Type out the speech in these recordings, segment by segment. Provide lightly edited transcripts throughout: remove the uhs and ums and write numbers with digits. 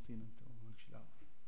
فينا انت مالكش دعوه.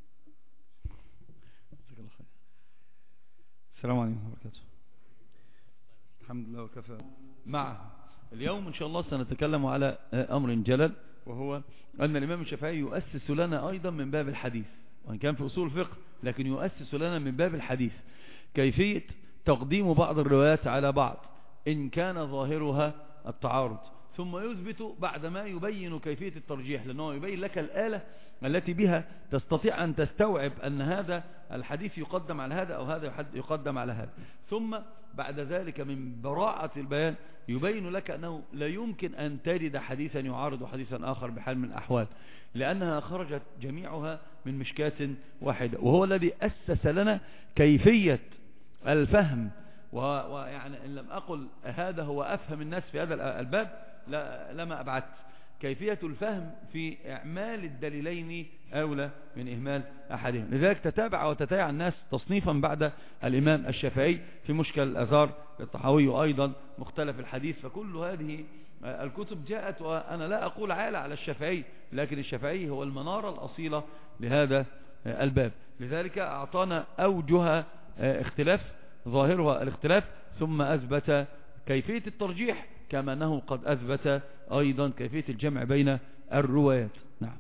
جزاك الله خير. السلام عليكم ورحمه الله وبركاته. الحمد لله وكفى. اليوم ان شاء الله سنتكلم على امر جلل، وهو ان الامام الشافعي يؤسس لنا ايضا من باب الحديث، وان كان في اصول الفقه لكن يؤسس لنا من باب الحديث كيفية تقديم بعض الروايات على بعض ان كان ظاهرها التعارض، ثم يثبت بعد ما يبين كيفية الترجيح، لأنه يبين لك الآلة التي بها تستطيع أن تستوعب أن هذا الحديث يقدم على هذا أو هذا يقدم على هذا. ثم بعد ذلك من براعة البيان يبين لك أنه لا يمكن أن تجد حديثا يعارض حديثا آخر بحال من الأحوال، لأنها خرجت جميعها من مشكاة واحدة، وهو الذي أسس لنا كيفية الفهم. ويعني إن لم أقل هذا هو أفهم الناس في هذا الباب لما أبعدت. كيفية الفهم في إعمال الدليلين أولى من إهمال أحدهم. لذلك تتابع وتتابع الناس تصنيفا بعد الإمام الشافعي في مشكل الأثار، الطحاوي أيضا مختلف الحديث. فكل هذه الكتب جاءت، وأنا لا أقول عالة على الشافعي، لكن الشافعي هو المنارة الأصيلة لهذا الباب. لذلك أعطانا أوجه اختلاف ظاهرها الاختلاف، ثم أثبت كيفية الترجيح، كما أنه قد أثبت أيضا كيفية الجمع بين الروايات. نعم.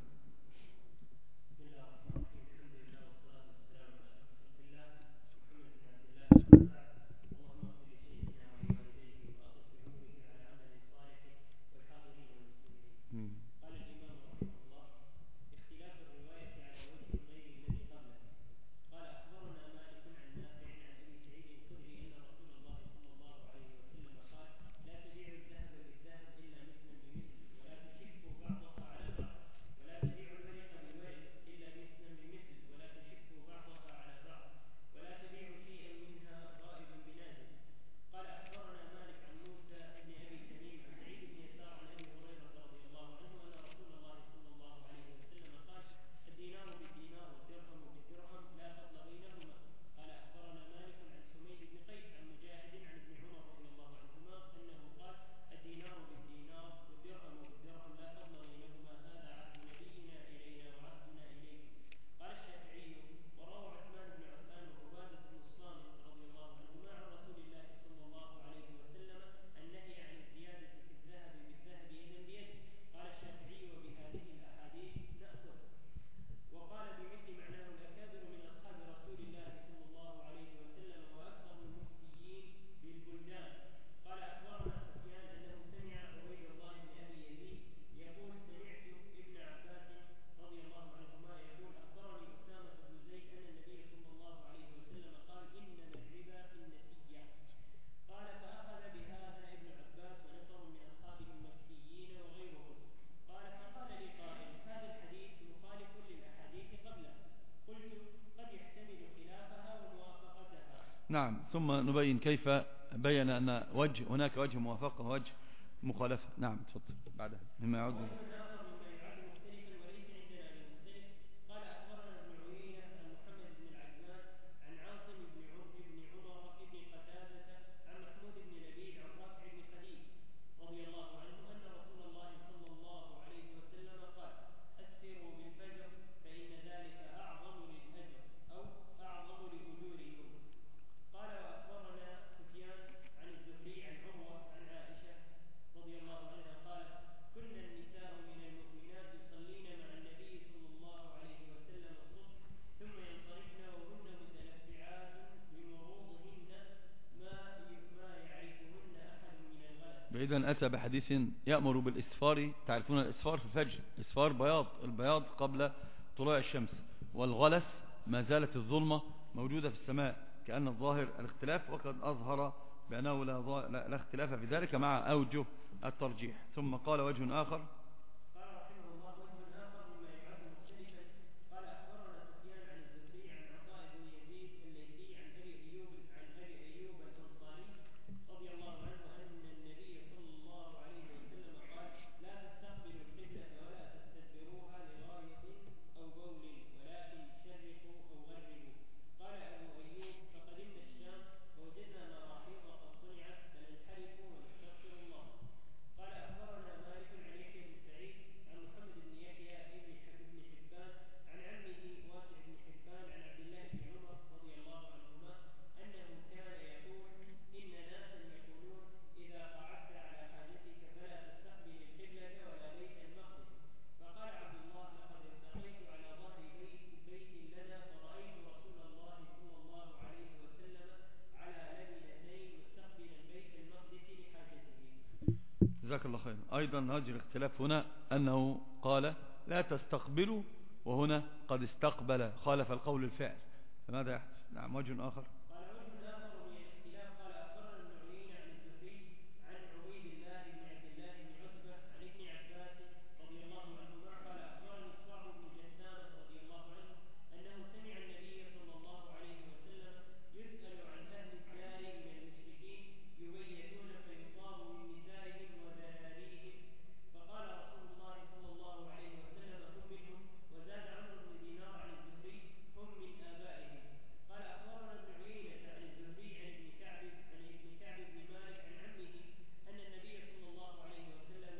نعم. ثم نبين كيف بين أن هناك وجه موافقة ووجه مخالفة. نعم تفضل. بعدها مما يعود إذن أتى بحديث يأمر بالإسفار. تعرفون الإسفار في الفجر، إسفار البياض قبل طلوع الشمس، والغلس ما زالت الظلمة موجودة في السماء كأن الظاهر الاختلاف، وقد أظهر بأنه لا اختلاف في ذلك مع أوجه الترجيح. ثم قال وجه آخر، جزاك الله خير. أيضا وجه الاختلاف هنا أنه قال لا تستقبلوا، وهنا قد استقبل، خالف القول الفعل، فماذا يحدث؟ نعم وجه آخر. قال وجه آخر من الاختلاف قال أخبرنا ابن عيينة عن الزهري عن عبيد الله بن عبد الله بن عتبة عن ابن عباس رضي الله عنهما قال أخبرني الصعب بن جثامة رضي الله عنه أنه سمع النبي صلى الله عليه وسلم يسأل عن أهل الدار من المشركين يبيتون فيصاب من نسائهم وذراريهم، فقال رسول الله صلى الله عليه وسلم هم منهم، وزاد عمرو بن دينار عن الزهري هم من آبائهم. قال أخبرنا ابن عيينة عن الزهري عن ابن كعب بن مالك عن عمه أن النبي صلى الله عليه وسلم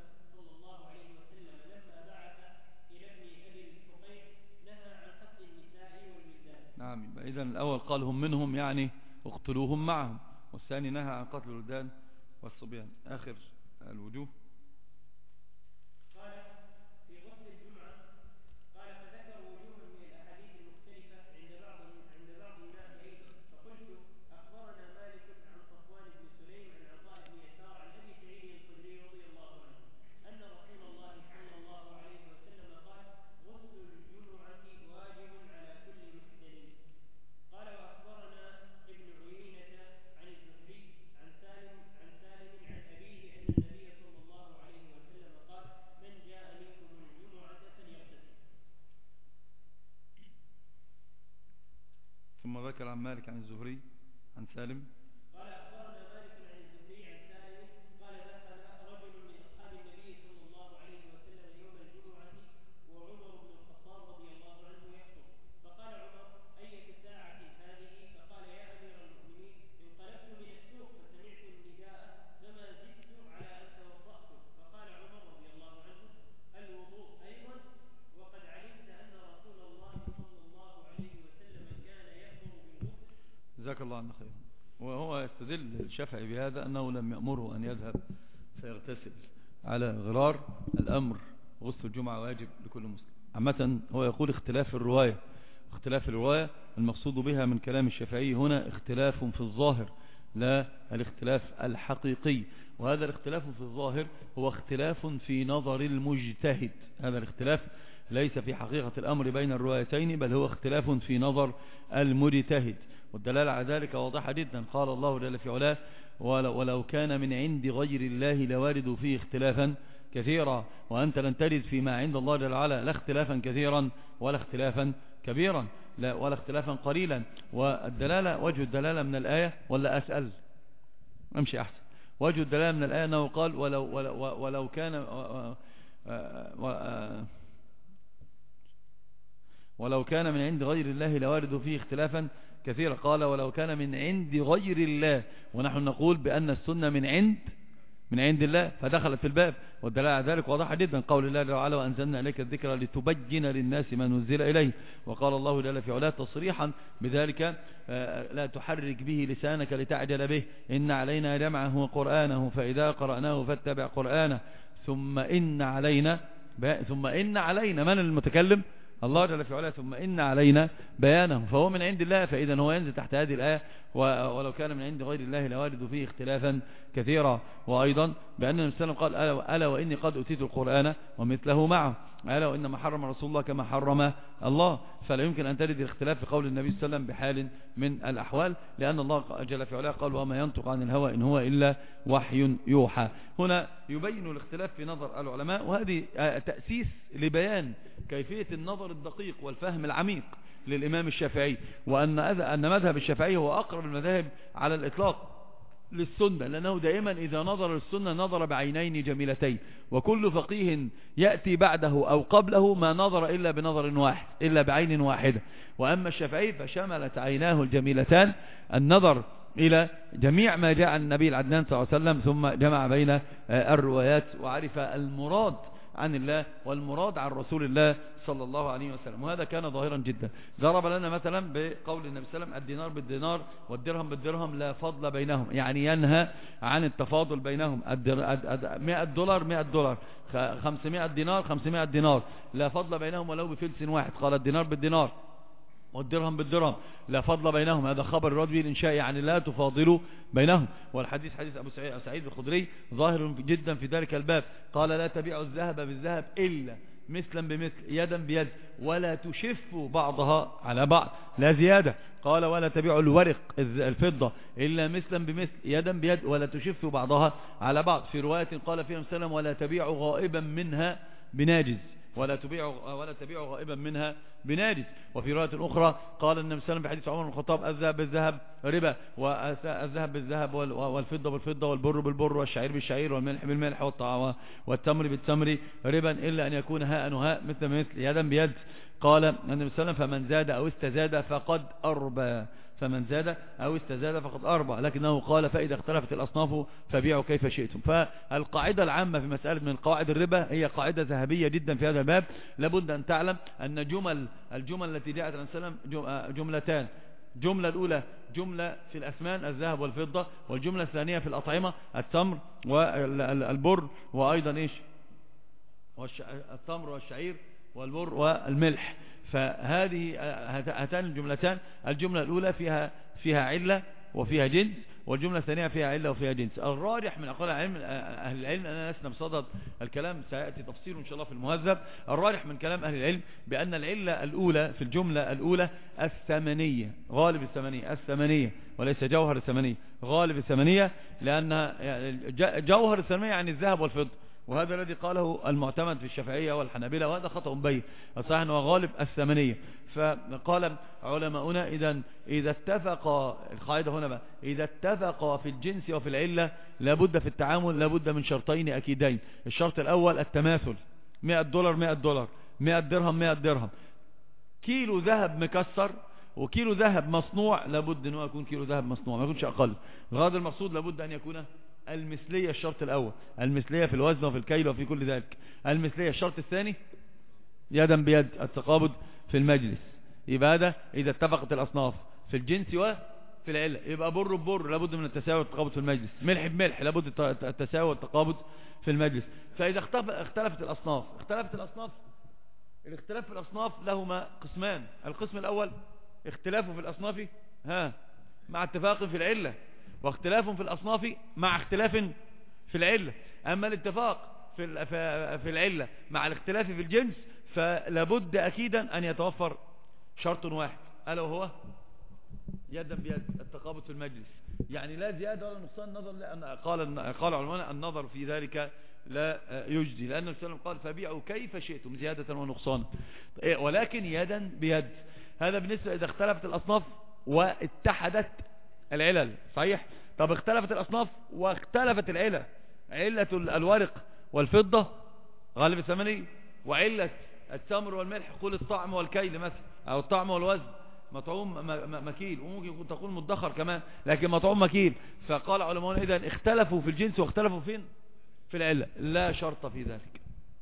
لما بعث إلى ابن أبي الفقيع نهى عن قتل النساء والولدان. نعم، إذا الأول قال هم منهم يعني اقتلوهم معهم، والثاني نهى عن قتل الولدان والصبيان. آخر الوجوه. قال في غسل الجمعة قال فذكر وجوها من الأحاديث المختلفة عند بعض الناس أيضا، فقلت أخبرنا مالك عن صفوان بن سليم عن عطاء بن يسار عن أبي سعيد الخدري رضي الله عنه أن رسول الله صلى الله عليه وسلم قال غسل الجمعة واجب على كل محتلم. قال وأخبرنا ابن عيينة عن الزهري عن سالم عن أبيه أن النبي صلى الله عليه وسلم قال من جاء منكم الجمعة فليغتسل. ثم ذكر عن مالك عن الزهري عن سالم. قال أخبرنا مالك عن الزهري عن سالم قال دخل رجل من أصحاب النبي صلى الله عليه وسلم يوم الجمعة وعمر بن الخطاب رضي الله عنه يخطب، فقال عمر أية ساعة هذه؟ فقال يا أمير المؤمنين انقلبت من السوق فسمعت النداء فما زدت على أن توضأت، فقال عمر رضي الله عنه الوضوء أيضا وقد علمت أن رسول الله صلى الله عليه وسلم كان يأمر بالغسل. جزاك الله عنه خير. وهو يستدل الشافعي بهذا أنه لم يأمره أن يذهب فيغتسل على غرار الأمر، غسل الجمعة واجب لكل مسلم. عامة هو يقول اختلاف الرواية المقصود بها من كلام الشافعي هنا اختلاف في الظاهر لا الاختلاف الحقيقي، وهذا الاختلاف في الظاهر هو اختلاف في نظر المجتهد. هذا الاختلاف ليس في حقيقة الأمر بين الروايتين، بل هو اختلاف في نظر المجتهد، والدلالة على ذلك واضحة جدا. قال الله جل في علاه ولو كان من عند غير الله لوارد فيه اختلافا كثيرا، وأنت لن تجد فيما عند الله جل وعلا لا اختلافا كثيرا ولا اختلافا كبيرا لا ولا اختلافا قليلا. والدلالة وجه الدلالة من الآية، ولا أسأل أمشي أحسن، وجه الدلالة من الآية أنه قال ولو كان ولو كان من عند غير الله لوارد فيه اختلافا كثيرا. قال ولو كان من عند غير الله، ونحن نقول بأن السنة من عند الله، فدخلت في الباب، والدلالة على ذلك واضحة جدا. قول الله تعالى وأنزلنا إليك الذكر لتبين للناس ما نزل إليه، وقال الله جل في علاه تصريحا بذلك لا تحرك به لسانك لتعجل به، إن علينا جمعه وقرآنه فإذا قرأناه فاتبع قرآنه ثم إن علينا من المتكلم؟ الله جل في علاه. ثم إن علينا بيانه، فهو من عند الله، فإذا هو ينزل تحت هذه الآية ولو كان من عند غير الله لوارد فيه اختلافا كثيرا. وأيضا بأن النبي صلى الله عليه وسلم قال ألا وإني قد أتيت القرآن ومثله معه، ألا وإنما حرم رسول الله كما حرم الله. فلا يمكن أن تجد الاختلاف في قول النبي صلى الله عليه وسلم بحال من الأحوال، لأن الله جل في علاه قال وما ينطق عن الهوى إن هو إلا وحي يوحى. هنا يبين الاختلاف في نظر العلماء، وهذه تأسيس لبيان كيفية النظر الدقيق والفهم العميق للإمام الشافعي، وأن مذهب الشافعي هو أقرب المذاهب على الإطلاق للسنة، لأنه دائما إذا نظر للسنة نظر بعينين جميلتين، وكل فقيه يأتي بعده أو قبله ما نظر إلا بنظر واحد إلا بعين واحدة. وأما الشافعي فشملت عيناه الجميلتان النظر إلى جميع ما جاء عن النبي العدنان صلى الله عليه وسلم، ثم جمع بين الروايات وعرف المراد عن الله والمراد عن رسول الله صلى الله عليه وسلم، وهذا كان ظاهرا جدا. ضرب لنا مثلا بقول النبي صلى الله عليه وسلم الدينار بالدينار والدرهم بالدرهم لا فضل بينهم، يعني ينهى عن التفاضل بينهم. 100 دولار 100 دولار، 500 دينار 500 دينار، لا فضل بينهم ولو بفلس واحد. قال الدينار بالدينار والدرهم بالدرهم لا فضل بينهم. هذا خبر الرد به الإنشاء، يعني لا تفاضلوا بينهم. والحديث حديث أبو سعيد الخدري ظاهر جدا في ذلك الباب. قال لا تبيعوا الذهب بالذهب إلا مثلا بمثل يدا بيد ولا تشفوا بعضها على بعض، لا زيادة. قال ولا تبيعوا الورق الفضة إلا مثلا بمثل يدا بيد ولا تشفوا بعضها على بعض. في رواية قال فيها وسلم ولا تبيعوا غائبا منها بناجز، ولا تبيعوا غائبا منها بناجز. وفي رواية أخرى قال النبي صلى الله عليه وسلم بحديث عمر بن الخطاب الذهب بالذهب ربا، والذهب بالذهب والفضة بالفضة والبر بالبر والشعير بالشعير والملح بالملح والتمر بالتمر ربا إلا أن يكون هاء وهاء مثل يدا بيد. قال النبي صلى الله عليه وسلم فمن زاد أو استزاد فقد أربى، فمن زاد أو استزاد فقد أربى. لكنه قال فإذا اختلفت الأصناف فبيعوا كيف شئتم. فالقاعدة العامة في مسألة من قواعد الربا هي قاعدة ذهبية جدا في هذا الباب. لابد أن تعلم أن الجمل التي جاءت عن السلام جملتان. جملة الأولى جملة في الأثمان الذهب والفضة، والجملة الثانية في الأطعمة التمر والبر وأيضا إيش التمر والشعير والبر والملح. فهذه هاتان الجملتان، الجملة الأولى فيها علة وفيها جنس، والجملة الثانية فيها علة وفيها جنس. الراجح من أقوال أهل العلم، أنا لسنا بصدد الكلام سيأتي تفسير إن شاء الله في المهذب. الراجح من كلام أهل العلم بأن العلة الأولى في الجملة الأولى الثمنية، غالب الثمنية وليس جوهر الثمنية، غالب الثمنية، لأن جوهر الثمنية يعني الذهب والفضة، وهذا الذي قاله المعتمد في الشافعية والحنابلة، وهذا خطأ بين. الصحيح أنه غالب الثمنية. فقال علماؤنا إذا اتفق، القاعدة هنا بقى، إذا اتفق في الجنس وفي العلة لابد في التعامل لابد من شرطين أكيدين. الشرط الأول التماثل، $100 $100 100 درهم 100 درهم. كيلو ذهب مكسر وكيلو ذهب مصنوع لابد أنه يكون كيلو ذهب مصنوع، ما يكونش أقل. الغرض المقصود لابد أن يكون المثلية، الشرط الأول المثلية في الوزن وفي الكيل وفي كل ذلك المثلية. الشرط الثاني يدا بيد، التقابض في المجلس. يبقى هذا إذا اتفقت الأصناف في الجنس وفي العلة. يبقى بر ببر لابد من التساوي والتقابض في المجلس، ملح بملح لابد التساوي والتقابض في المجلس. فإذا اختلفت الأصناف، الاختلاف في الأصناف لهما قسمان. القسم الأول اختلاف في الأصناف مع اتفاق في العلة، واختلاف في الأصناف مع اختلاف في العلة. أما الاتفاق في العلة مع الاختلاف في الجنس فلابد أكيدا أن يتوفر شرط واحد، ألا وهو يدا بيد، التقابض في المجلس. يعني لا زيادة ولا نقصان، نظر لأن قال علماء النظر في ذلك لا يجزي، لأن النبي صلى الله عليه وسلم قال فبيعوا كيف شئتم زيادة ونقصانا، ولكن يدا بيد. هذا بالنسبة إذا اختلفت الأصناف واتحدت العلل. صحيح. طب اختلفت الأصناف واختلفت العلة، علة الورق والفضة غالب الثمنية، وعلة التمر والملح قول الطعم والكيل مثلا، أو الطعم والوزن، مطعوم مكيل، وممكن تقول مدخر كمان، لكن مطعوم مكيل. فقال علماء إذا اختلفوا في الجنس واختلفوا فين؟ في العلة، لا شرط في ذلك.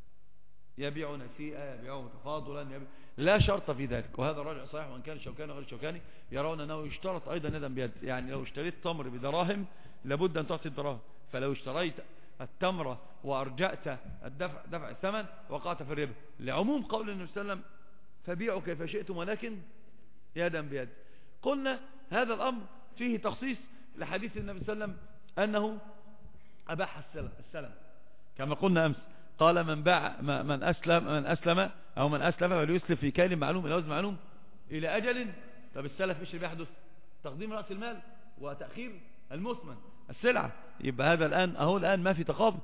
يبيع نسيئة، يبيع متفاضلا، لا شرط في ذلك. وهذا راجع صحيح، وان كان الشوكاني وغير الشوكاني يرون انه يشترط ايضا يدا بيد. يعني لو اشتريت تمر بدراهم لابد ان تعطي الدراهم، فلو اشتريت التمر وارجأت دفع الثمن وقعت في الربا، لعموم قول النبي صلى الله عليه وسلم فبيعوا كيف شئتم ولكن يدا بيد. قلنا هذا الامر فيه تخصيص لحديث النبي صلى الله عليه وسلم انه اباح السلم، كما قلنا امس. قال من أسلم أو من أسلم فليسلف في كيل معلوم إلى وزن معلوم إلى أجل. طب السلف إيش اللي بيحدث؟ تقديم رأس المال وتأخير المثمن السلعة. يبقى هذا الآن ما في تقابض.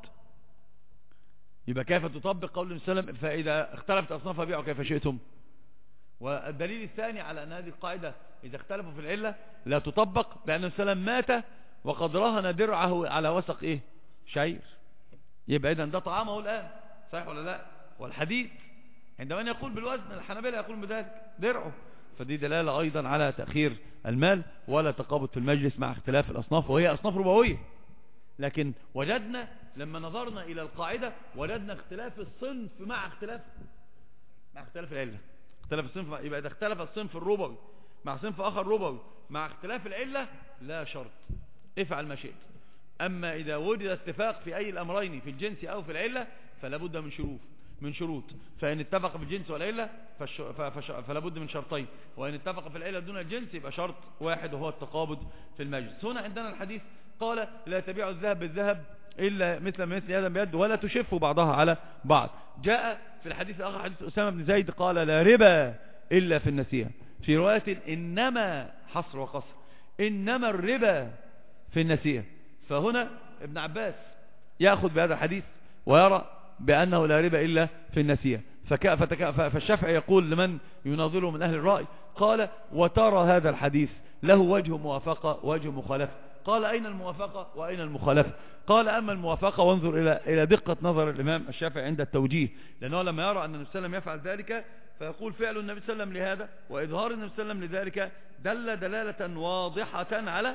يبقى كيف تطبق قول النبي صلى الله عليه وسلم فإذا اختلفت أصناف فبيعوا كيف شئتم؟ والدليل الثاني على أن هذه القاعدة إذا اختلفوا في العلة لا تطبق، لأن النبي صلى الله عليه وسلم مات وقد رهن درعه على وسق إيه؟ شعير. يبقى إذن ده طعامه الآن، صحيح ولا لا؟ والحديد عندما يقول بالوزن الحنابلة يقول بذلك درعه. فدي دلالة أيضا على تأخير المال ولا تقابض في المجلس مع اختلاف الأصناف، وهي أصناف ربوية. لكن وجدنا لما نظرنا إلى القاعدة وجدنا اختلاف الصنف مع اختلاف العلة. اختلاف الصنف، يبقى إذا اختلف الصنف الربوي مع صنف آخر ربوي مع اختلاف العلة لا شرط، افعل ما شئت. أما إذا وجد اتفاق في أي الأمرين في الجنس أو في العلة فلا بد من شروط. من شروط. فإن اتفق في الجنس والعلة فلا بد من شرطين، وإن اتفق في العلة دون الجنس يبقى شرط واحد وهو التقابض في المجلس. هنا عندنا الحديث قال لا تبيع الذهب بالذهب إلا مثل يدا بيد ولا تشف بعضها على بعض. جاء في الحديث الآخر حديث أسامة بن زيد قال لا ربا إلا في النسيئة. في رواية إنما حصر وقصر إنما الربا في النسيئة. فهنا ابن عباس يأخذ بهذا الحديث ويرى بأنه لا ربا إلا في النسيئة. فالشافعي يقول لمن يناظره من أهل الرأي قال وترى هذا الحديث له وجه موافقة ووجه مخالفة. قال أين الموافقة وأين المخالفة؟ قال أما الموافقة وانظر إلى دقة نظر الإمام الشافعي عند التوجيه، لأنه لما يرى أن النبي صلى الله عليه وسلم يفعل ذلك فيقول فعل النبي صلى الله عليه وسلم لهذا وإظهار النبي صلى الله عليه وسلم لذلك دل دلالة واضحة على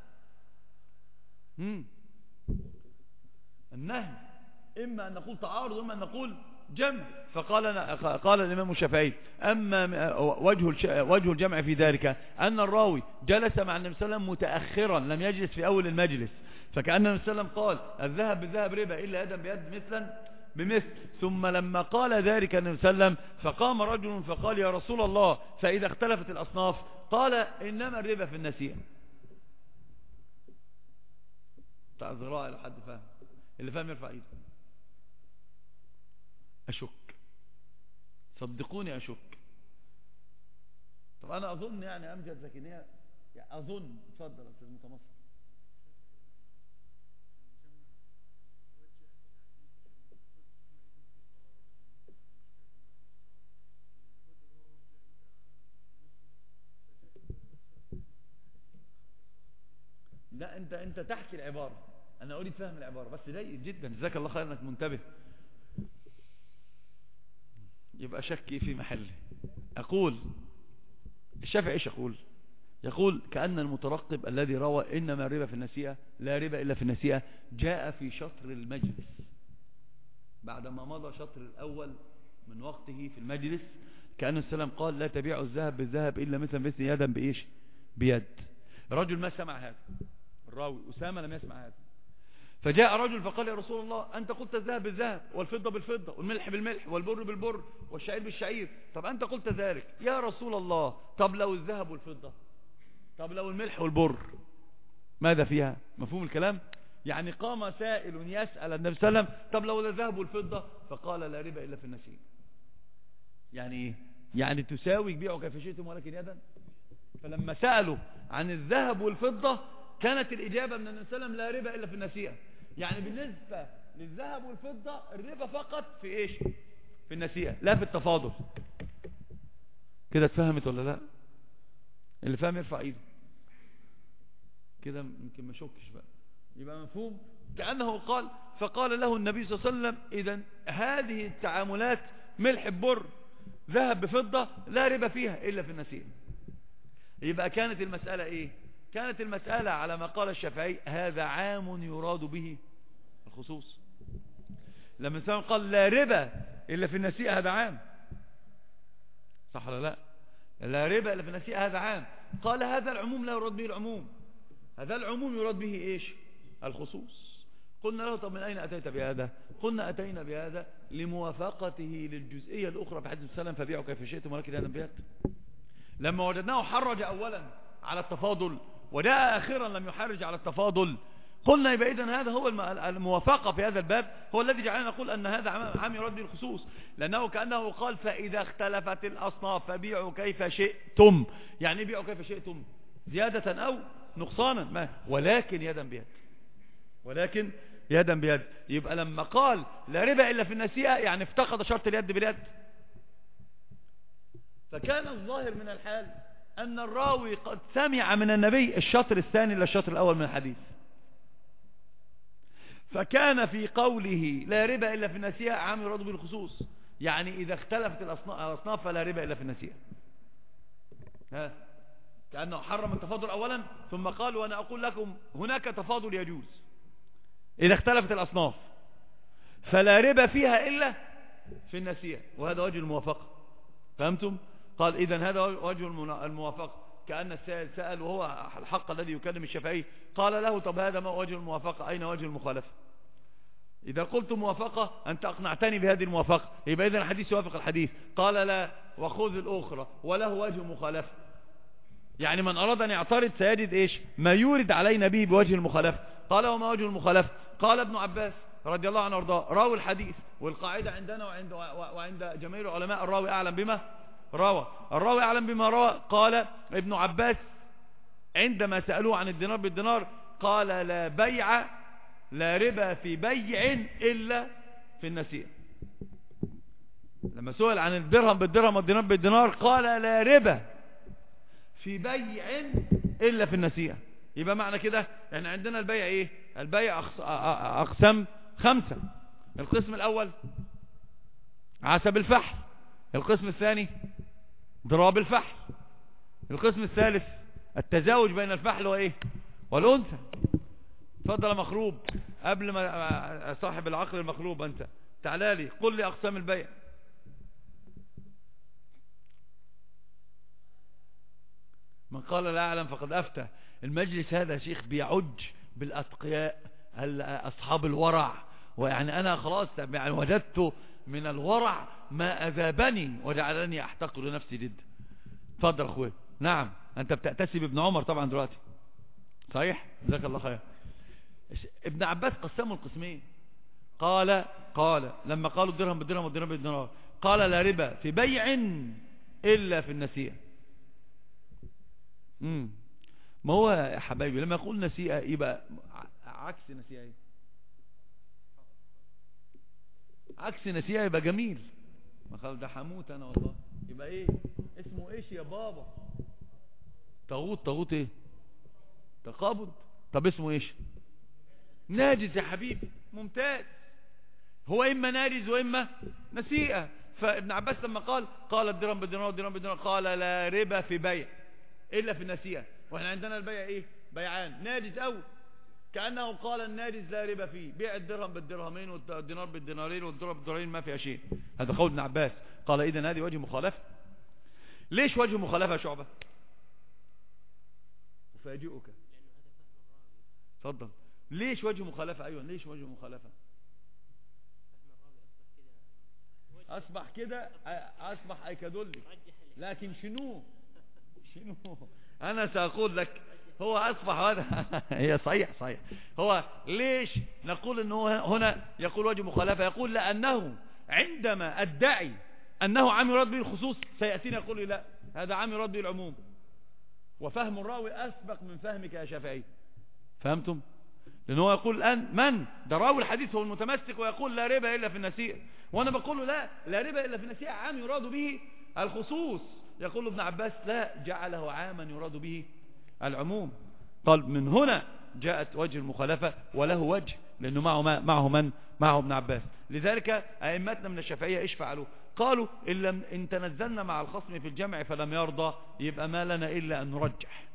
النهي، إما أن نقول تعارض وإما أن نقول جمع. قال الإمام الشافعي أما وجه الجمع في ذلك أن الراوي جلس مع النبي صلى الله عليه وسلم متأخرا لم يجلس في أول المجلس، فكأن النبي صلى الله عليه وسلم قال الذهب بالذهب ربا إلا يدا بيد مثلا بمثل. ثم لما قال ذلك النبي صلى الله عليه وسلم فقام رجل فقال يا رسول الله فإذا اختلفت الأصناف قال إنما الربا في النسيئة. تعذراء لو حد فاهم، اللي فاهم يرفع ايده. أشك، صدقوني أشك. طب أنا أظن يعني أمجد لكن هي يعني أظن. اتفضل أستاذ متمصر. لا أنت تحكي العبارة، أنا أريد فهم العبارة بس. جيد جدا، جزاك الله خير أنك منتبه. يبقى شكي في محله. أقول الشافعي إيش يقول كأن المترقب الذي روى إنما الربا في النسيئة لا ربا إلا في النسيئة جاء في شطر المجلس بعدما مضى شطر الأول من وقته في المجلس. كأن السلام قال لا تبيع الذهب بالذهب إلا مثل يدا بإيش بيد. رجل ما سمع هذا، الراوي أسامة لم يسمع هذا، فجاء رجل فقال يا رسول الله أنت قلت الذهب بالذهب والفضة بالفضة والملح بالملح والبر بالبر والشعير بالشعير، طب أنت قلت ذلك يا رسول الله، طب لو الذهب والفضة، طب لو الملح والبر ماذا فيها؟ مفهوم الكلام؟ يعني قام سائل يسأل النبي صلى الله عليه وسلم طب لو الذهب والفضة، فقال لا ربا إلا في النسيئة. يعني إيه؟ يعني تساوي بيعوا كيف شئتم ولكن يدا. فلما سألوا عن الذهب والفضة كانت الإجابة من النبي صلى الله عليه وسلم لا ربا إلا في النسيئة. يعني بالنسبة للذهب والفضة الربا فقط في إيش؟ في النسيئة لا في التفاضل. كده اتفهمت ولا لا؟ اللي فاهم يرفع ايده كده، يمكن ما شكش بقى يبقى مفهوم. كأنه قال فقال له النبي صلى الله عليه وسلم إذن هذه التعاملات ملح ببر ذهب بفضة لا ربا فيها إلا في النسيئة. يبقى كانت المسألة إيه؟ كانت المسألة على ما قال الشافعي هذا عام يراد به الخصوص. لما الإنسان قال لا ربا إلا في النسيئة هذا عام، صح ولا لا؟ لا ربا إلا في النسيئة هذا عام. قال هذا العموم لا يراد به العموم، هذا العموم يراد به إيش؟ الخصوص. قلنا له طب من أين أتيت بهذا؟ قلنا أتينا بهذا لموافقته للجزئية الأخرى في حديث السلام فبيعوا كيف شئتم ولكن هذا بيد. لما وجدناه حرج أولا على التفاضل وجاء آخرا لم يحرج على التفاضل، قلنا يبقى إذن هذا هو الموافقة في هذا الباب هو الذي جعلنا نقول أن هذا عام يراد به الخصوص. لأنه كأنه قال فإذا اختلفت الأصناف فبيعوا كيف شئتم. يعني بيعوا كيف شئتم زيادة أو نقصانا ما، ولكن يدا بيد، ولكن يدا بيد. يبقى لما قال لا ربا إلا في النسيئة يعني افتقد شرط اليد باليد. فكان الظاهر من الحال أن الراوي قد سمع من النبي الشطر الثاني للشطر الأول من الحديث، فكان في قوله لا ربا إلا في النسيئة عام يراد به الخصوص. يعني إذا اختلفت الأصناف فلا ربا إلا في النسيئة. كأنه حرم التفاضل أولا ثم قال وأنا أقول لكم هناك تفاضل يجوز إذا اختلفت الأصناف فلا ربا فيها إلا في النسيئة، وهذا وجه الموافقة. فهمتم؟ قال إذن هذا وجه الموافقة. كأن السائل سأل وهو الحق الذي يكلم الشافعي قال له طب هذا ما وجه الموافقة أين وجه المخالفة؟ إذا قلت موافقة أنت أقنعتني بهذه الموافقة، يبقى إذن الحديث يوافق الحديث. قال لا وخذ الأخرى وله وجه مخالفة. يعني من أراد أن يعترض سيجد إيش ما يورد علينا به بوجه المخالفة. قال وما وجه المخالفة؟ قال ابن عباس رضي الله عنه وارضاه راوي الحديث، والقاعدة عندنا وعند جماهير العلماء الراوي أعلم بما روى. الراوي أعلم بما روى. قال ابن عباس عندما سألوه عن الدينار بالدينار قال لا بيع لا ربا في بيع إلا في النسيئة. لما سئل عن الدرهم بالدرهم والدينار بالدينار قال لا ربا في بيع إلا في النسيئة. يبقى معنى كده يعني عندنا البيع ايه؟ البيع أقسام 5. القسم الأول عسب الفحل، القسم الثاني ضراب الفحل، القسم الثالث التزاوج بين الفحل وايه والأنثى. اتفضل يا مخروب، قبل ما صاحب العقل المخروب انت تعالى لي قل لي أقسام البيع. من قال لا أعلم فقد أفتى. المجلس هذا يا شيخ بيعج بالأتقياء أصحاب الورع، ويعني أنا خلاص يعني وجدت من الورع ما أذابني وجعلني أحتقر نفسي جدا. اتفضل أخوي. نعم أنت بتأتسي بابن عمر طبعا دلوقتي صحيح؟ جزاك الله خير. ابن عباس قسموا القسمين. قال لما قالوا الدرهم بالدرهم والدينار بالدينار قال لا ربا في بيع إلا في النسيئة. ما هو يا حبايبي لما يقول نسيئة يبقى عكس نسيئة ايه؟ عكس نسيئة يبقى جميل. ما قال ده حموت انا والله. يبقى ايه اسمه ايش يا بابا؟ طاغوت ايه؟ تقابض. طب اسمه ايش؟ ناجز يا حبيبي. ممتاز. هو اما ناجز واما نسيئة. فابن عباس لما قال الدرهم بالدينار والدينار بالدينار قال لا ربا في بيع إلا في النسيئة. واحنا عندنا البيع ايه؟ بيعان ناجز او كأنه قال الناجز لا ربا فيه، بيع الدرهم بالدرهمين والدينار بالدينارين والدرهم بالدينارين ما فيها شيء. هذا قول ابن عباس. قال اذا هذه وجه مخالفة. ليش وجه مخالفة يا شعبة؟ أفاجئك. اتفضل. ليش وجه مخالفة؟ ايوه ليش وجه مخالفة؟ اصبح كده اصبح ايكادولي. لكن شنو انا سأقول لك هو اصبح هذا هي صحيح. هو ليش نقول انه هنا يقول وجه مخالفة؟ يقول لانه عندما ادعي انه عام يراد به الخصوص سيأتينا يقول لي لا هذا عام يراد به العموم، وفهم الراوي اسبق من فهمك يا شافعي. فهمتم؟ لأنه يقول الآن من ده راوي الحديث هو المتمسك ويقول لا ربا إلا في النسيئة، وأنا بقول له لا ربا إلا في النسيئة عام يراد به الخصوص. يقول ابن عباس لا جعله عاما يراد به العموم. قال من هنا جاءت وجه المخالفة وله وجه لأنه معه ابن عباس. لذلك أئمتنا من الشافعية إيش فعلوا؟ قالوا إن تنزلنا مع الخصم في الجمع فلم يرضى يبقى ما لنا إلا أن نرجح.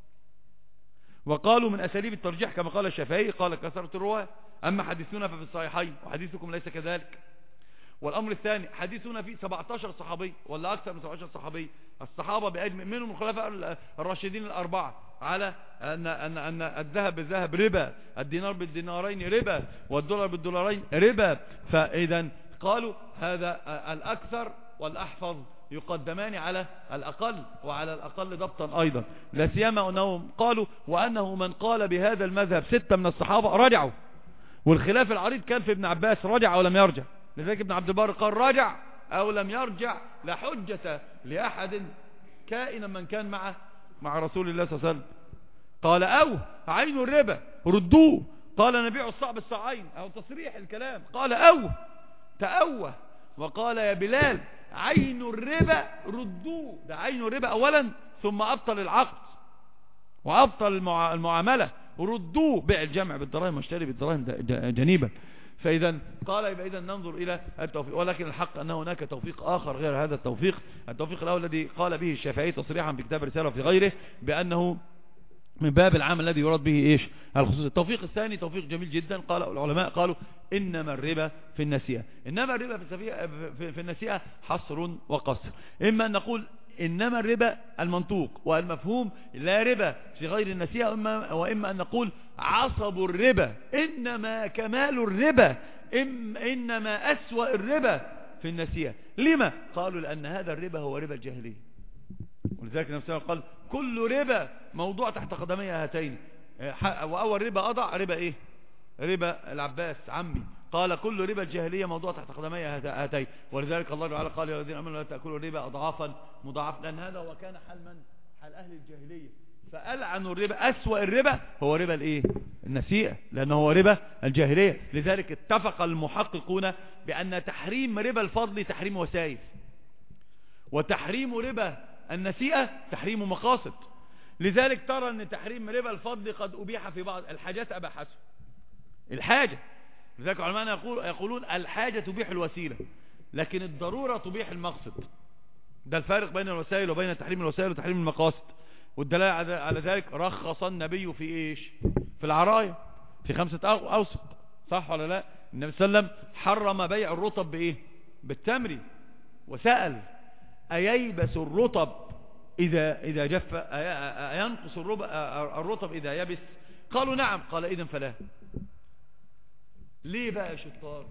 وقالوا من أساليب الترجيح كما قال الشافعي قال كثرة الرواة. أما حديثنا ففي الصحيحين وحديثكم ليس كذلك. والأمر الثاني حديثنا فيه 17 صحابي ولا أكثر من 17 صحابي. الصحابة بأجمع منهم الخلفاء الراشدين الأربعة على أن الذهب بالذهب ربا، الدينار بالدينارين ربا، والدولار بالدولارين ربا. فإذا قالوا هذا الأكثر والأحفظ يقدمان على الأقل، وعلى الأقل ضبطا أيضا. لا سيما أنهم قالوا وأنه من قال بهذا المذهب 6 من الصحابة رجعوا، والخلاف العريض كان في ابن عباس رجع أو لم يرجع. لذلك ابن عبد البر قال رجع أو لم يرجع لا حجة لأحد كائنا من كان مع رسول الله صلى الله عليه وسلم. قال أو عين الربا ردوه، قال نبيع الصعب الصعين أو تصريح الكلام. قال أو تأوه وقال يا بلال عين الربا ردوه. ده عين الربا أولا ثم أبطل العقد وأبطل المعاملة ردوه. بيع الجمع بالدراهم واشتري بالدراهم جنيبا. فإذا قال يبقى إذا ننظر إلى التوفيق، ولكن الحق أن هناك توفيق آخر غير هذا التوفيق. التوفيق الأول الذي قال به الشافعي تصريحا في كتاب رسالة وفي غيره بأنه من باب العام الذي يراد به إيش الخصوص. التوفيق الثاني توفيق جميل جدا. قال العلماء قالوا إنما الربا في النسيئة. إنما الربا في النسيئة حصر وقصر. إما أن نقول إنما الربا المنطوق والمفهوم لا ربا في غير النسيئة، وإما أن نقول عصب الربا إنما كمال الربا إنما أسوأ الربا في النسيئة. لما؟ قالوا لأن هذا الربا هو ربا الجاهلية، ولذلك النبي صلى الله عليه وسلم قال كل ربا موضوع تحت قدمي هاتين. وأول ربا أضع ربا إيه؟ ربا العباس عمي. قال كل ربا الجاهلية موضوع تحت قدمي هاتين. ولذلك الله تعالى قال يا الذين آمنوا لا تأكلوا الربا أضعافا مضاعفة، لأن هذا هو كان حال من؟ حال أهل الجاهلية. فألعنوا الربا، أسوأ الربا هو ربا الإيه؟ النسيئة، لأنه هو ربا الجاهلية. لذلك اتفق المحققون بأن تحريم ربا الفضل تحريم وسائل، وتحريم ربا النسيئة تحريم مقاصد. لذلك ترى أن تحريم ربا الفضل قد أبيح في بعض الحاجات أباحته الحاجة. لذلك علماء يقولون الحاجة تبيح الوسيلة، لكن الضرورة تبيح المقصد. ده الفارق بين الوسائل وبين تحريم الوسائل وتحريم المقاصد. والدلالة على ذلك رخص النبي في ايش؟ في العراية، في 5 أوسق، صح ولا لا؟ النبي صلى الله عليه وسلم حرم بيع الرطب بايه؟ بالتمر، وسأل أييبس الرطب إذا جف، أينقص الرطب إذا يبس؟ قالوا نعم. قال إذن فلا. ليه بقى يا شطار؟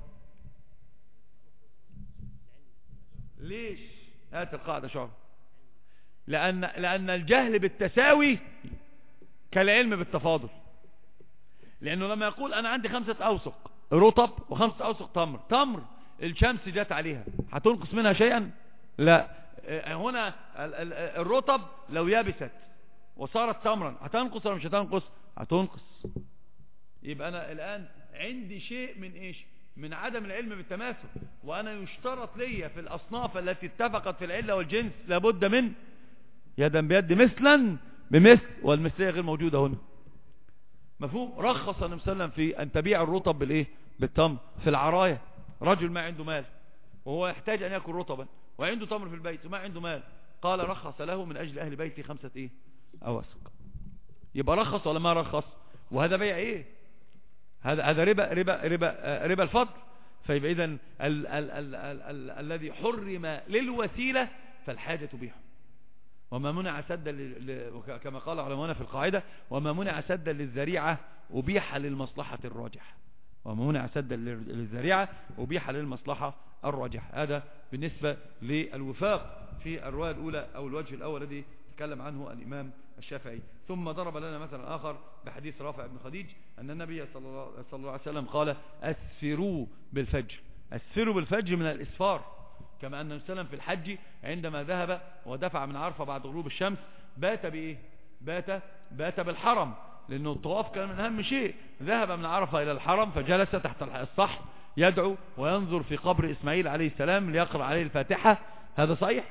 ليش؟ هات القاعدة شعر. لأن الجهل بالتساوي كالعلم بالتفاضل. لأنه لما يقول أنا عندي 5 أوسق رطب و5 أوسق تمر، الشمس جات عليها، هتنقص منها شيئا؟ لا. هنا الرطب لو يبست وصارت تمرا هتنقص ولا مش هتنقص؟ هتنقص. يبقى أنا الآن عندي شيء من إيش؟ من عدم العلم بالتماثل. وأنا يشترط لي في الأصناف التي اتفقت في العلة والجنس لابد من يدا بيد مثلا بمثل، والمثلية غير موجودة هنا. مفهوم؟ رخص النبي صلى الله عليه وسلم في أن تبيع الرطب بالإيه؟ بالتمر في العراية. رجل ما عنده مال وهو يحتاج أن يأكل رطبا، وعنده تمر في البيت وما عنده مال، قال رخص له من أجل أهل بيتي 5 إيه؟ أوسق. يبقى رخص ولا ما رخص؟ وهذا بيع إيه؟ هذا ربا الفضل. فيبقى إذن الذي حرم للوسيلة فالحاجة تبيحه. وما منع سدا كما قال علماؤنا في القاعدة: وما منع سدا للذريعة أبيح للمصلحة الراجحة. وما منع سدا للذريعة أبيح للمصلحة الراجحة. هذا بالنسبة للوفاق في الرواية الأولى أو الوجه الأول الذي تكلم عنه الإمام الشافعي. ثم ضرب لنا مثلا آخر بحديث رافع بن خديج أن النبي صلى الله عليه وسلم قال: أسفروا بالفجر. أسفروا بالفجر من الإسفار. كما أن النبي صلى الله عليه وسلم في الحج عندما ذهب ودفع من عرفة بعد غروب الشمس بات بإيه؟ بات بالحرم، لأنه الطواف كان من أهم شيء. ذهب من عرفة إلى الحرم فجلس تحت الصحن يدعو وينظر في قبر إسماعيل عليه السلام ليقرأ عليه الفاتحة. هذا صحيح؟